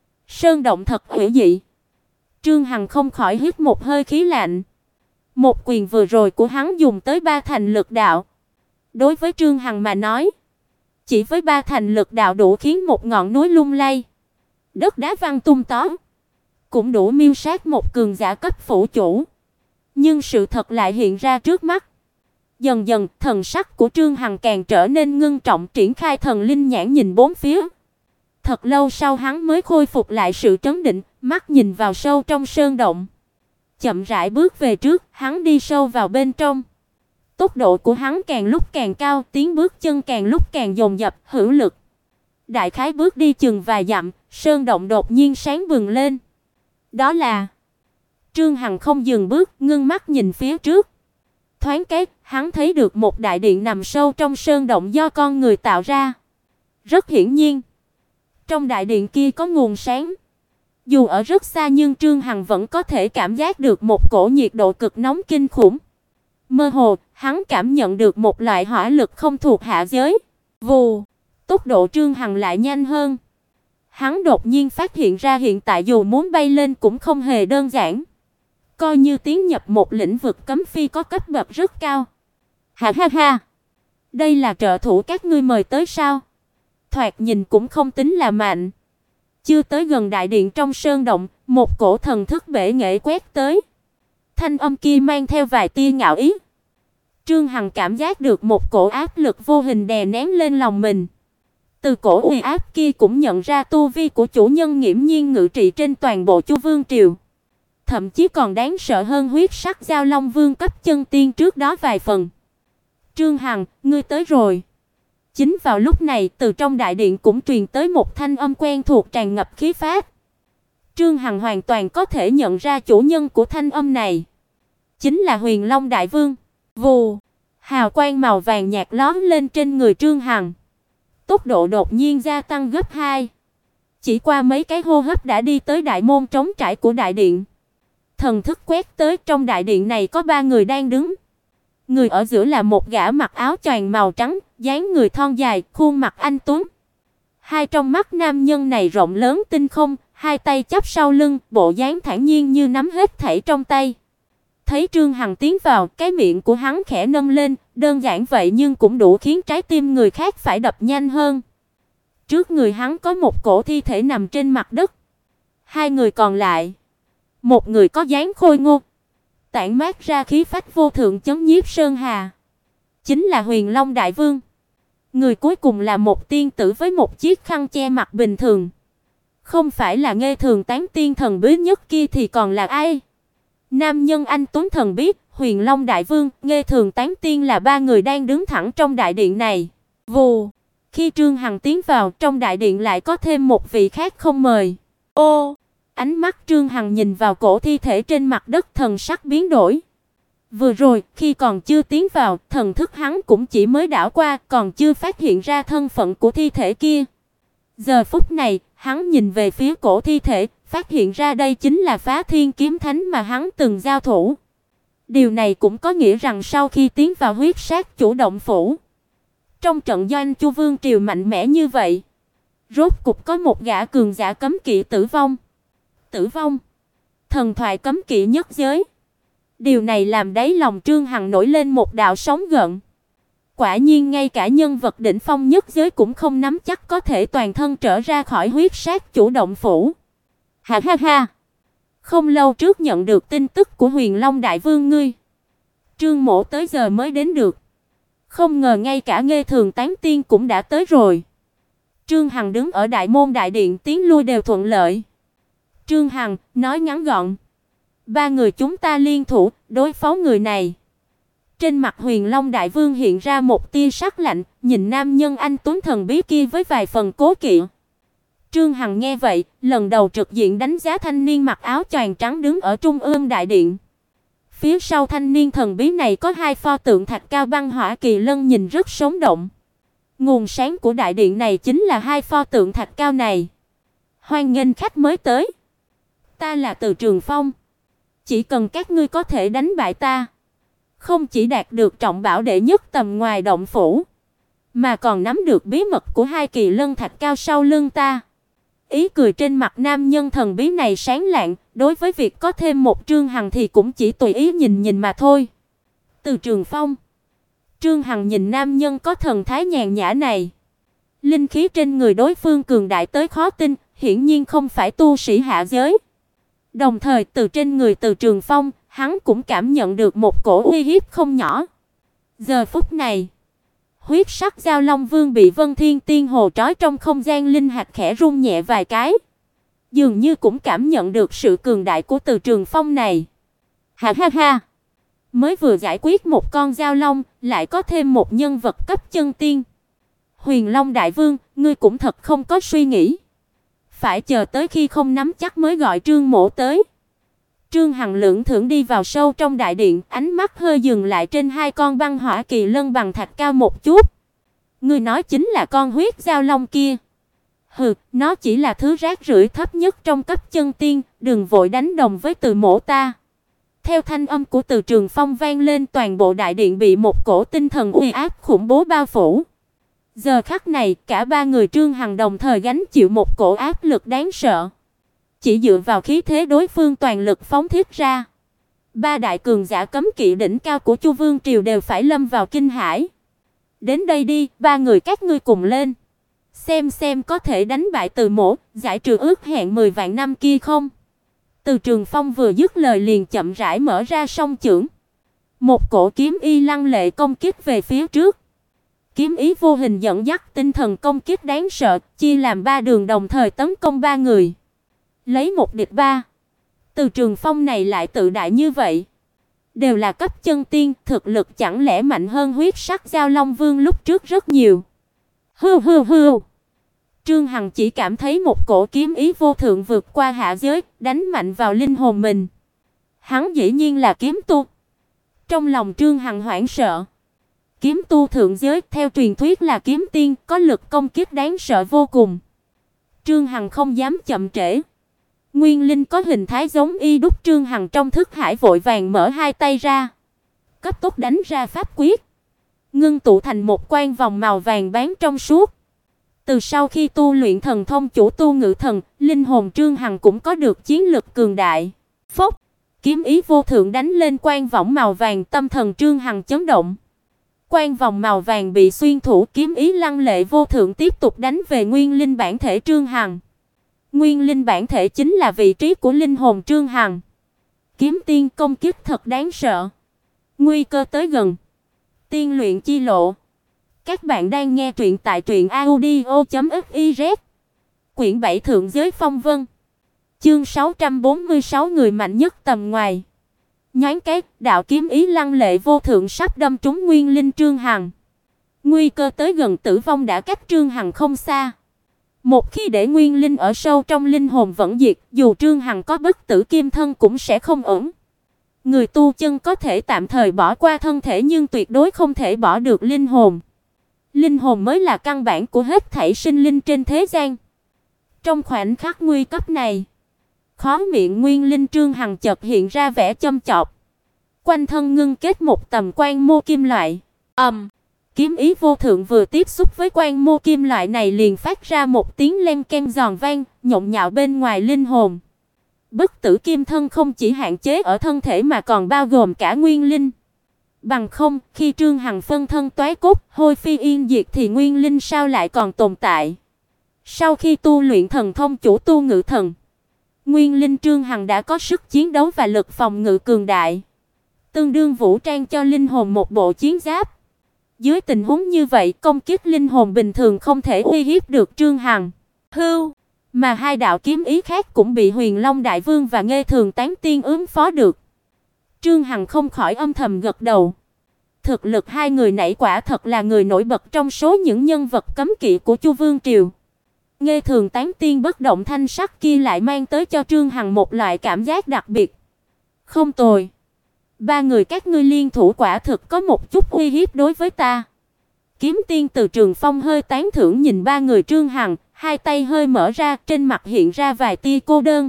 Sơn động thật hữu dị. Trương Hằng không khỏi hít một hơi khí lạnh. Một quyền vừa rồi của hắn dùng tới 3 thành lực đạo. Đối với Trương Hằng mà nói, chỉ với 3 thành lực đạo đủ khiến một ngọn núi lung lay, đất đá văng tung tóe, cũng đủ miêu sát một cường giả cấp phủ chủ. Nhưng sự thật lại hiện ra trước mắt. Dần dần, thần sắc của Trương Hằng càng trở nên ngưng trọng, triển khai thần linh nhãn nhìn bốn phía. Thật lâu sau hắn mới khôi phục lại sự trấn định, mắt nhìn vào sâu trong sơn động. Chậm rãi bước về trước, hắn đi sâu vào bên trong. Tốc độ của hắn càng lúc càng cao, tiếng bước chân càng lúc càng dồn dập, hữu lực. Đại khái bước đi chừng vài dặm, sơn động đột nhiên sáng bừng lên. Đó là Trương Hằng không dừng bước, ngưng mắt nhìn phía trước. Thoáng cái, hắn thấy được một đại điện nằm sâu trong sơn động do con người tạo ra. Rất hiển nhiên, trong đại điện kia có nguồn sáng. Dù ở rất xa nhưng Trương Hằng vẫn có thể cảm giác được một cổ nhiệt độ cực nóng kinh khủng. Mơ hồ, hắn cảm nhận được một loại hỏa lực không thuộc hạ giới. Vù, tốc độ Trương Hằng lại nhanh hơn. Hắn đột nhiên phát hiện ra hiện tại dù muốn bay lên cũng không hề đơn giản. Coi như tiến nhập một lĩnh vực cấm phi có cấp bậc rất cao. Ha ha ha, đây là trợ thủ các ngươi mời tới sao? Thoạt nhìn cũng không tính là mạnh. Chưa tới gần đại điện trong sơn động, một cổ thần thức bể nghệ quét tới. Thanh âm kia mang theo vài tia ngạo ý. Trương Hằng cảm giác được một cổ áp lực vô hình đè nén lên lòng mình. Từ cổ uy áp kia cũng nhận ra tu vi của chủ nhân nghiễm nhiên ngự trị trên toàn bộ Chu Vương triều. Thậm chí còn đáng sợ hơn huyết sắc giao long vương cấp chân tiên trước đó vài phần. Trương Hằng, ngươi tới rồi. Chính vào lúc này, từ trong đại điện cũng truyền tới một thanh âm quen thuộc tràn ngập khí phách. Trương Hằng hoàn toàn có thể nhận ra chủ nhân của thanh âm này. Chính là Huyền Long Đại Vương. Vù, hào quang màu vàng nhạt lóe lên trên người Trương Hằng. Tốc độ đột nhiên gia tăng gấp 2. Chỉ qua mấy cái hô hấp đã đi tới đại môn trống trải của đại điện. Thần thức quét tới, trong đại điện này có 3 người đang đứng. Người ở giữa là một gã mặc áo choàng màu trắng, dáng người thon dài, khuôn mặt anh tuấn. Hai trong mắt nam nhân này rộng lớn tinh không, hai tay chắp sau lưng, bộ dáng thản nhiên như nắm hết thảy trong tay. Thấy Trương Hằng tiến vào, cái miệng của hắn khẽ nâng lên, đơn giản vậy nhưng cũng đủ khiến trái tim người khác phải đập nhanh hơn. Trước người hắn có một cổ thi thể nằm trên mặt đất. Hai người còn lại, một người có dáng khôi ngô, tản mát ra khí phách vô thượng chấn nhiếp sơn hà, chính là Huyền Long Đại Vương. Người cuối cùng là một tiên tử với một chiếc khăn che mặt bình thường. Không phải là Nghê Thường tán tiên thần bí nhất kia thì còn là ai? Nam nhân anh tuấn thần bí, Huyền Long Đại Vương, Nghê Thường tán tiên là 3 người đang đứng thẳng trong đại điện này. Vù, khi Trương Hằng tiến vào, trong đại điện lại có thêm một vị khác không mời. Ô, ánh mắt Trương Hằng nhìn vào cổ thi thể trên mặt đất, thần sắc biến đổi. Vừa rồi, khi còn chưa tiến vào, thần thức hắn cũng chỉ mới đảo qua, còn chưa phát hiện ra thân phận của thi thể kia. Giờ phút này, hắn nhìn về phía cổ thi thể, phát hiện ra đây chính là Phá Thiên Kiếm Thánh mà hắn từng giao thủ. Điều này cũng có nghĩa rằng sau khi tiến vào huyết sát chủ động phủ, trong trận doanh Chu Vương triều mạnh mẽ như vậy, rốt cục có một gã cường giả cấm kỵ tử vong. Tử vong, thần thoại cấm kỵ nhất giới. Điều này làm đáy lòng Trương Hằng nổi lên một đạo sóng gợn. Quả nhiên ngay cả nhân vật đỉnh phong nhất giới cũng không nắm chắc có thể toàn thân trở ra khỏi huyết sát chủ động phủ. Ha ha ha. Không lâu trước nhận được tin tức của Huyền Long Đại Vương ngươi, Trương mỗ tới giờ mới đến được. Không ngờ ngay cả Nghê Thường tán tiên cũng đã tới rồi. Trương Hằng đứng ở đại môn đại điện, tiến lui đều thuận lợi. Trương Hằng nói ngắn gọn, 3 người chúng ta liên thủ đối phó người này. Trên mặt Huyền Long Đại Vương hiện ra một tia sắc lạnh, nhìn nam nhân anh tuấn thần bí kia với vài phần cố kỵ. Trương Hằng nghe vậy, lần đầu trực diện đánh giá thanh niên mặc áo choàng trắng đứng ở trung ương đại điện. Phía sau thanh niên thần bí này có hai pho tượng thạch cao băng hỏa kỳ lân nhìn rất sống động. Nguồn sáng của đại điện này chính là hai pho tượng thạch cao này. Hoan nghênh khách mới tới. Ta là Từ Trường Phong. Chỉ cần các ngươi có thể đánh bại ta, không chỉ đạt được trọng bảo đệ nhất tầm ngoài động phủ, mà còn nắm được bí mật của hai kỳ lân thạch cao sau lưng ta. Ý cười trên mặt nam nhân thần bí này sáng lạng, đối với việc có thêm một Trương Hằng thì cũng chỉ tùy ý nhìn nhìn mà thôi. Từ Trường Phong. Trương Hằng nhìn nam nhân có thần thái nhàn nhã này. Linh khí trên người đối phương cường đại tới khó tin, hiển nhiên không phải tu sĩ hạ giới. Đồng thời từ trên người Từ Trường Phong, hắn cũng cảm nhận được một cổ uy hiếp không nhỏ. Giờ phút này, huyết sắc Giao Long Vương bị Vân Thiên Tiên Hồ trói trong không gian linh hạt khẽ rung nhẹ vài cái, dường như cũng cảm nhận được sự cường đại của Từ Trường Phong này. Ha ha ha, mới vừa giải quyết một con Giao Long, lại có thêm một nhân vật cấp chân tiên. Huyền Long Đại Vương, ngươi cũng thật không có suy nghĩ. Phải chờ tới khi không nắm chắc mới gọi Trương Mỗ tới. Trương Hằng lững thững đi vào sâu trong đại điện, ánh mắt hơi dừng lại trên hai con băng hỏa kỳ lân bằng thạch cao một chút. Ngươi nói chính là con huyết giao long kia? Hừ, nó chỉ là thứ rác rưởi thấp nhất trong cấp chân tiên, đừng vội đánh đồng với Từ Mỗ ta. Theo thanh âm của Từ Trường Phong vang lên, toàn bộ đại điện bị một cổ tinh thần uy áp khủng bố bao phủ. Giờ khắc này, cả ba người Trương Hằng đồng thời gánh chịu một cổ áp lực đáng sợ. Chỉ dựa vào khí thế đối phương toàn lực phóng thích ra, ba đại cường giả cấm kỵ đỉnh cao của Chu Vương triều đều phải lâm vào kinh hãi. Đến đây đi, ba người các ngươi cùng lên, xem có thể đánh bại Từ Mỗ, giải trừ ước hẹn 10 vạn năm kia không? Từ Trường Phong vừa dứt lời liền chậm rãi mở ra song chưởng. Một cổ kiếm y lăng lệ công kích về phía trước. Kiếm ý vô hình dẫn dắt tinh thần công kích đáng sợ, chia làm ba đường đồng thời tấn công ba người. Lấy một địch ba. Từ Trường Phong này lại tự đại như vậy. Đều là cấp chân tiên, thực lực chẳng lẽ mạnh hơn huyết sắc Giao Long Vương lúc trước rất nhiều. Hưu hưu hưu. Trương Hằng chỉ cảm thấy một cổ kiếm ý vô thượng vượt qua hạ giới, đánh mạnh vào linh hồn mình. Hắn dĩ nhiên là kiếm tu. Trong lòng Trương Hằng hoảng sợ. Kiếm tu thượng giới theo truyền thuyết là kiếm tiên, có lực công kích đáng sợ vô cùng. Trương Hằng không dám chậm trễ. Nguyên linh có hình thái giống y đúc, Trương Hằng trong thức hải vội vàng mở hai tay ra, cấp tốc đánh ra pháp quyết, ngưng tụ thành một quan vòng màu vàng bán trong suốt. Từ sau khi tu luyện thần thông chủ tu ngự thần, linh hồn Trương Hằng cũng có được chiến lực cường đại. Phốc, kiếm ý vô thượng đánh lên quan vòng màu vàng, tâm thần Trương Hằng chấn động. Quan vòng màu vàng bị xuyên thủng, kiếm ý lăng lệ vô thượng tiếp tục đánh về nguyên linh bản thể Trương Hằng. Nguyên linh bản thể chính là vị trí của linh hồn Trương Hằng. Kiếm tiên công kích thật đáng sợ. Nguy cơ tới gần. Tiên luyện chi lộ. Các bạn đang nghe truyện tại truyệnaudio.fiz. Quyển 7 Thượng giới phong vân. Chương 646 người mạnh nhất tầm ngoài. Nhoáng cái, đạo kiếm ý lăng lệ vô thượng sắp đâm trúng nguyên linh Trương Hằng. Nguy cơ tới gần, tử vong đã cách Trương Hằng không xa. Một khi để nguyên linh ở sâu trong linh hồn vẫn diệt, dù Trương Hằng có bất tử kim thân cũng sẽ không ổn. Người tu chân có thể tạm thời bỏ qua thân thể nhưng tuyệt đối không thể bỏ được linh hồn. Linh hồn mới là căn bản của hết thảy sinh linh trên thế gian. Trong khoảnh khắc nguy cấp này, khóe miệng nguyên linh Trương Hằng chợt hiện ra vẻ châm chọc. Quanh thân ngưng kết một tầm quan mô kim loại. Kiếm ý vô thượng vừa tiếp xúc với quan mô kim loại này liền phát ra một tiếng len keng giòn vang, nhộn nhạo bên ngoài linh hồn. Bất tử kim thân không chỉ hạn chế ở thân thể mà còn bao gồm cả nguyên linh. Bằng không, khi Trương Hằng phân thân toái cốt, hôi phi yên diệt thì nguyên linh sao lại còn tồn tại? Sau khi tu luyện thần thông chủ tu ngự thần, nguyên linh Trương Hằng đã có sức chiến đấu và lực phòng ngự cường đại, tương đương vũ trang cho linh hồn một bộ chiến giáp. Dưới tình huống như vậy, công kích linh hồn bình thường không thể uy hiếp được Trương Hằng. Mà hai đạo kiếm ý khác cũng bị Huyền Long Đại Vương và Nghê Thường Tán Tiên ứng phó được. Trương Hằng không khỏi âm thầm gật đầu. Thực lực hai người nãy quả thật là người nổi bật trong số những nhân vật cấm kỵ của Chu Vương triều. Nghê Thường Tán Tiên bất động thanh sắc kia lại mang tới cho Trương Hằng một loại cảm giác đặc biệt. Không tồi. Ba người các ngươi liên thủ quả thực có một chút uy hiếp đối với ta. Kiếm tiên Từ Trường Phong hơi tán thưởng nhìn ba người Trương Hằng, hai tay hơi mở ra, trên mặt hiện ra vài tia cô đơn.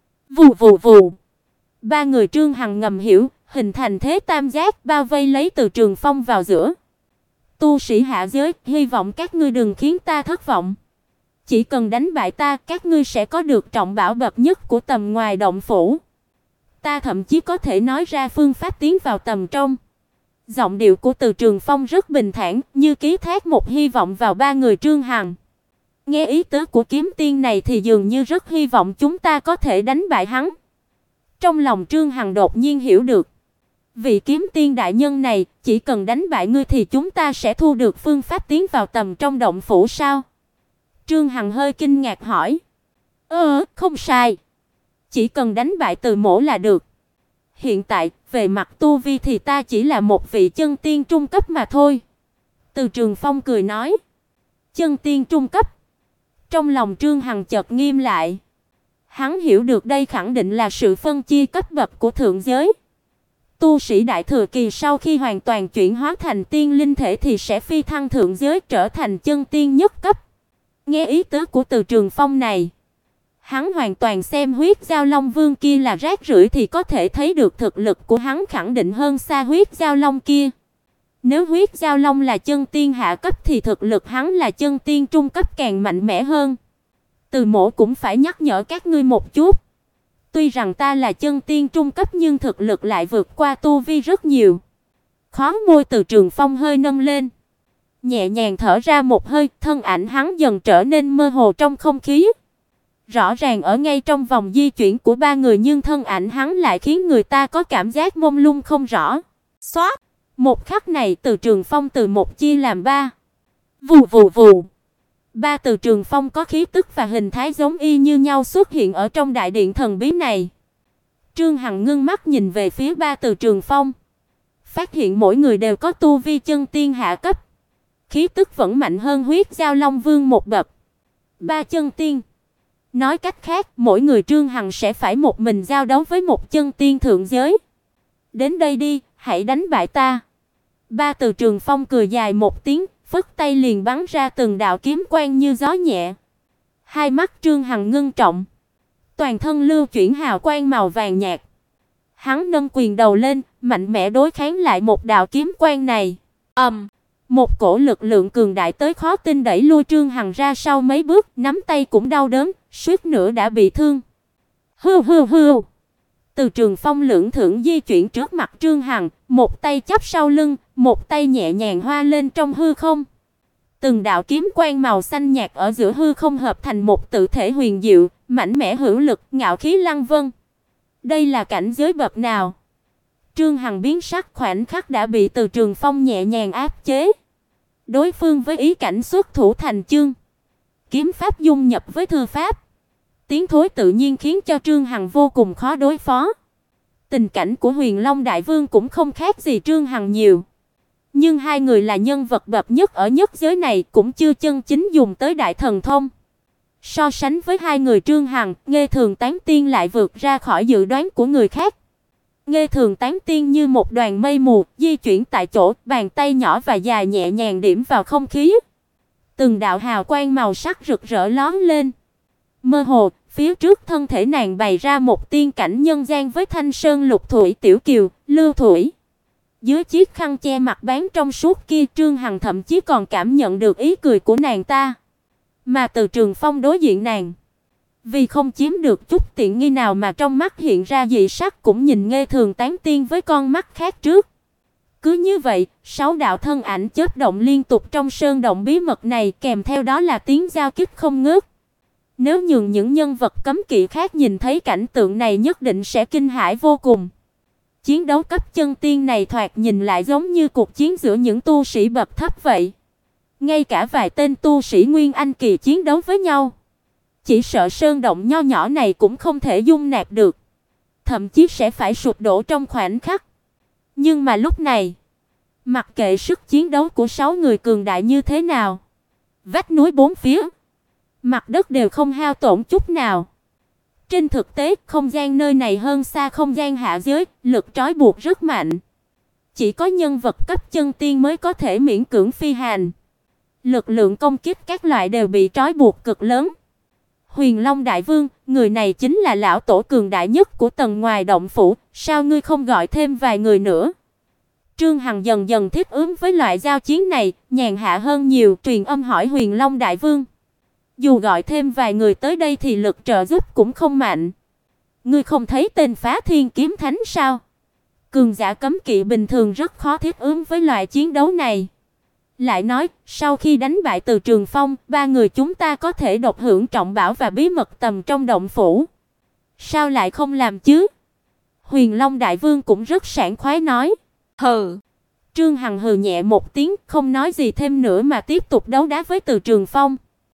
Vù vù vù. Ba người Trương Hằng ngầm hiểu, hình thành thế tam giác bao vây lấy Từ Trường Phong vào giữa. Tu sĩ hạ giới, hy vọng các ngươi đừng khiến ta thất vọng. Chỉ cần đánh bại ta, các ngươi sẽ có được trọng bảo bậc nhất của tầm ngoài động phủ. Ta thậm chí có thể nói ra phương pháp tiến vào tầm trong. Giọng điệu của Từ Trường Phong rất bình thản, như ký thác một hy vọng vào ba người Trương Hằng. Nghe ý tứ của kiếm tiên này thì dường như rất hy vọng chúng ta có thể đánh bại hắn. Trong lòng Trương Hằng đột nhiên hiểu được, vị kiếm tiên đại nhân này, chỉ cần đánh bại ngươi thì chúng ta sẽ thu được phương pháp tiến vào tầm trong động phủ sao? Trương Hằng hơi kinh ngạc hỏi. Không sai. Chỉ cần đánh bại Từ Mỗ là được. Hiện tại, về mặt tu vi thì ta chỉ là một vị chân tiên trung cấp mà thôi. Từ Trường Phong cười nói. Chân tiên trung cấp. Trong lòng Trương Hằng chợt nghiêm lại. Hắn hiểu được đây khẳng định là sự phân chia cấp bậc của thượng giới. Tu sĩ đại thừa kỳ sau khi hoàn toàn chuyển hóa thành tiên linh thể thì sẽ phi thăng thượng giới trở thành chân tiên nhất cấp. Nghe ý tứ của Từ Trường Phong này, hắn hoàn toàn xem Huyết Giao Long Vương kia là rác rưởi thì có thể thấy được thực lực của hắn khẳng định hơn xa Huyết Giao Long kia. Nếu Huyết Giao Long là chân tiên hạ cấp thì thực lực hắn là chân tiên trung cấp càng mạnh mẽ hơn. Từ Mỗ cũng phải nhắc nhở các ngươi một chút. Tuy rằng ta là chân tiên trung cấp nhưng thực lực lại vượt qua tu vi rất nhiều. Khóe môi Từ Trường Phong hơi nâng lên, nhẹ nhàng thở ra một hơi, thân ảnh hắn dần trở nên mơ hồ trong không khí. Rõ ràng ở ngay trong vòng di chuyển của ba người nhưng thân ảnh hắn lại khiến người ta có cảm giác mông lung không rõ. Xoát, một khắc này Từ Trường Phong từ một chia làm ba. Vù vù vù. Ba Từ Trường Phong có khí tức và hình thái giống y như nhau xuất hiện ở trong đại điện thần bí này. Trương Hằng ngưng mắt nhìn về phía ba Từ Trường Phong, phát hiện mỗi người đều có tu vi chân tiên hạ cấp. Khí tức vẫn mạnh hơn Huyết Giao Long Vương một bậc. Ba chân tiên. Nói cách khác, mỗi người Trương Hằng sẽ phải một mình giao đấu với một chân tiên thượng giới. Đến đây đi, hãy đánh bại ta. Ba Từ Trường Phong cười dài một tiếng, phất tay liền bắn ra từng đạo kiếm quang như gió nhẹ. Hai mắt Trương Hằng ngưng trọng, toàn thân lưu chuyển hào quang màu vàng nhạt. Hắn nâng quyền đầu lên, mạnh mẽ đối kháng lại một đạo kiếm quang này. Một cổ lực lượng cường đại tới khó tin đẩy lui Trương Hằng ra sau mấy bước, nắm tay cũng đau đớn, suýt nữa đã bị thương. Hưu. Từ Trường Phong lưỡng thưởng di chuyển trước mặt Trương Hằng, một tay chắp sau lưng, một tay nhẹ nhàng hoa lên trong hư không. Từng đạo kiếm quang màu xanh nhạt ở giữa hư không hợp thành một tự thể huyền diệu, mạnh mẽ hữu lực, ngạo khí lăng vân. Đây là cảnh giới bậc nào? Trương Hằng biến sắc, khoảnh khắc đã bị Từ Trường Phong nhẹ nhàng áp chế. Đối phương với ý cảnh xuất thủ thành chương, kiếm pháp dung nhập với thư pháp, tiến thối tự nhiên khiến cho Trương Hằng vô cùng khó đối phó. Tình cảnh của Huyền Long Đại Vương cũng không khác gì Trương Hằng nhiều. Nhưng hai người là nhân vật bậc nhất ở nhất giới này cũng chưa chân chính dùng tới đại thần thông. So sánh với hai người Trương Hằng, Nghê Thường Tán Tiên lại vượt ra khỏi dự đoán của người khác. Nghê Thường Tán Tiên như một đoàn mây mù, di chuyển tại chỗ, bàn tay nhỏ và dài nhẹ nhàng điểm vào không khí. Từng đạo hào quang màu sắc rực rỡ lóe lên. Mơ hồ, phía trước thân thể nàng bày ra một tiên cảnh nhân gian với Thanh Sơn Lục Thủy Tiểu Kiều, Lưu Thủy. Dưới chiếc khăn che mặt bán trong suốt kia, Trương Hằng thậm chí còn cảm nhận được ý cười của nàng ta. Mà Từ Trường Phong đối diện nàng, vì không chiếm được chút tiện nghi nào mà trong mắt hiện ra dị sắc, cũng nhìn Nghê Thường Tán Tiên với con mắt khác trước. Cứ như vậy, 6 đạo thân ảnh chớp động liên tục trong sơn động bí mật này, kèm theo đó là tiếng giao kích không ngớt. Nếu nhường những nhân vật cấm kỵ khác nhìn thấy cảnh tượng này nhất định sẽ kinh hãi vô cùng. Chiến đấu cấp chân tiên này thoạt nhìn lại giống như cuộc chiến giữa những tu sĩ bậc thấp vậy. Ngay cả vài tên tu sĩ Nguyên Anh kỳ chiến đấu với nhau, chỉ sợ sơn động nho nhỏ này cũng không thể dung nạp được, thậm chí sẽ phải sụp đổ trong khoảnh khắc. Nhưng mà lúc này, mặc kệ sức chiến đấu của 6 người cường đại như thế nào, vách núi bốn phía, mặt đất đều không hao tổn chút nào. Trên thực tế, không gian nơi này hơn xa không gian hạ giới, lực trói buộc rất mạnh. Chỉ có nhân vật cấp chân tiên mới có thể miễn cưỡng phi hành. Lực lượng công kích các loại đều bị trói buộc cực lớn. Huyền Long Đại Vương, người này chính là lão tổ cường đại nhất của tầng ngoài động phủ, sao ngươi không gọi thêm vài người nữa? Trương Hằng dần dần thích ứng với loại giao chiến này, nhàn hạ hơn nhiều, truyền âm hỏi Huyền Long Đại Vương. Dù gọi thêm vài người tới đây thì lực trợ giúp cũng không mạnh. Ngươi không thấy tên Phá Thiên Kiếm Thánh sao? Cường giả cấm kỵ bình thường rất khó thích ứng với loại chiến đấu này. Lại nói, sau khi đánh bại Từ Trường Phong, ba người chúng ta có thể độc hưởng trọng bảo và bí mật tầm trong động phủ. Sao lại không làm chứ? Huyền Long Đại Vương cũng rất sảng khoái nói. Hừ. Trương Hằng hừ nhẹ một tiếng, không nói gì thêm nữa mà tiếp tục đấu đá với Từ Trường Phong.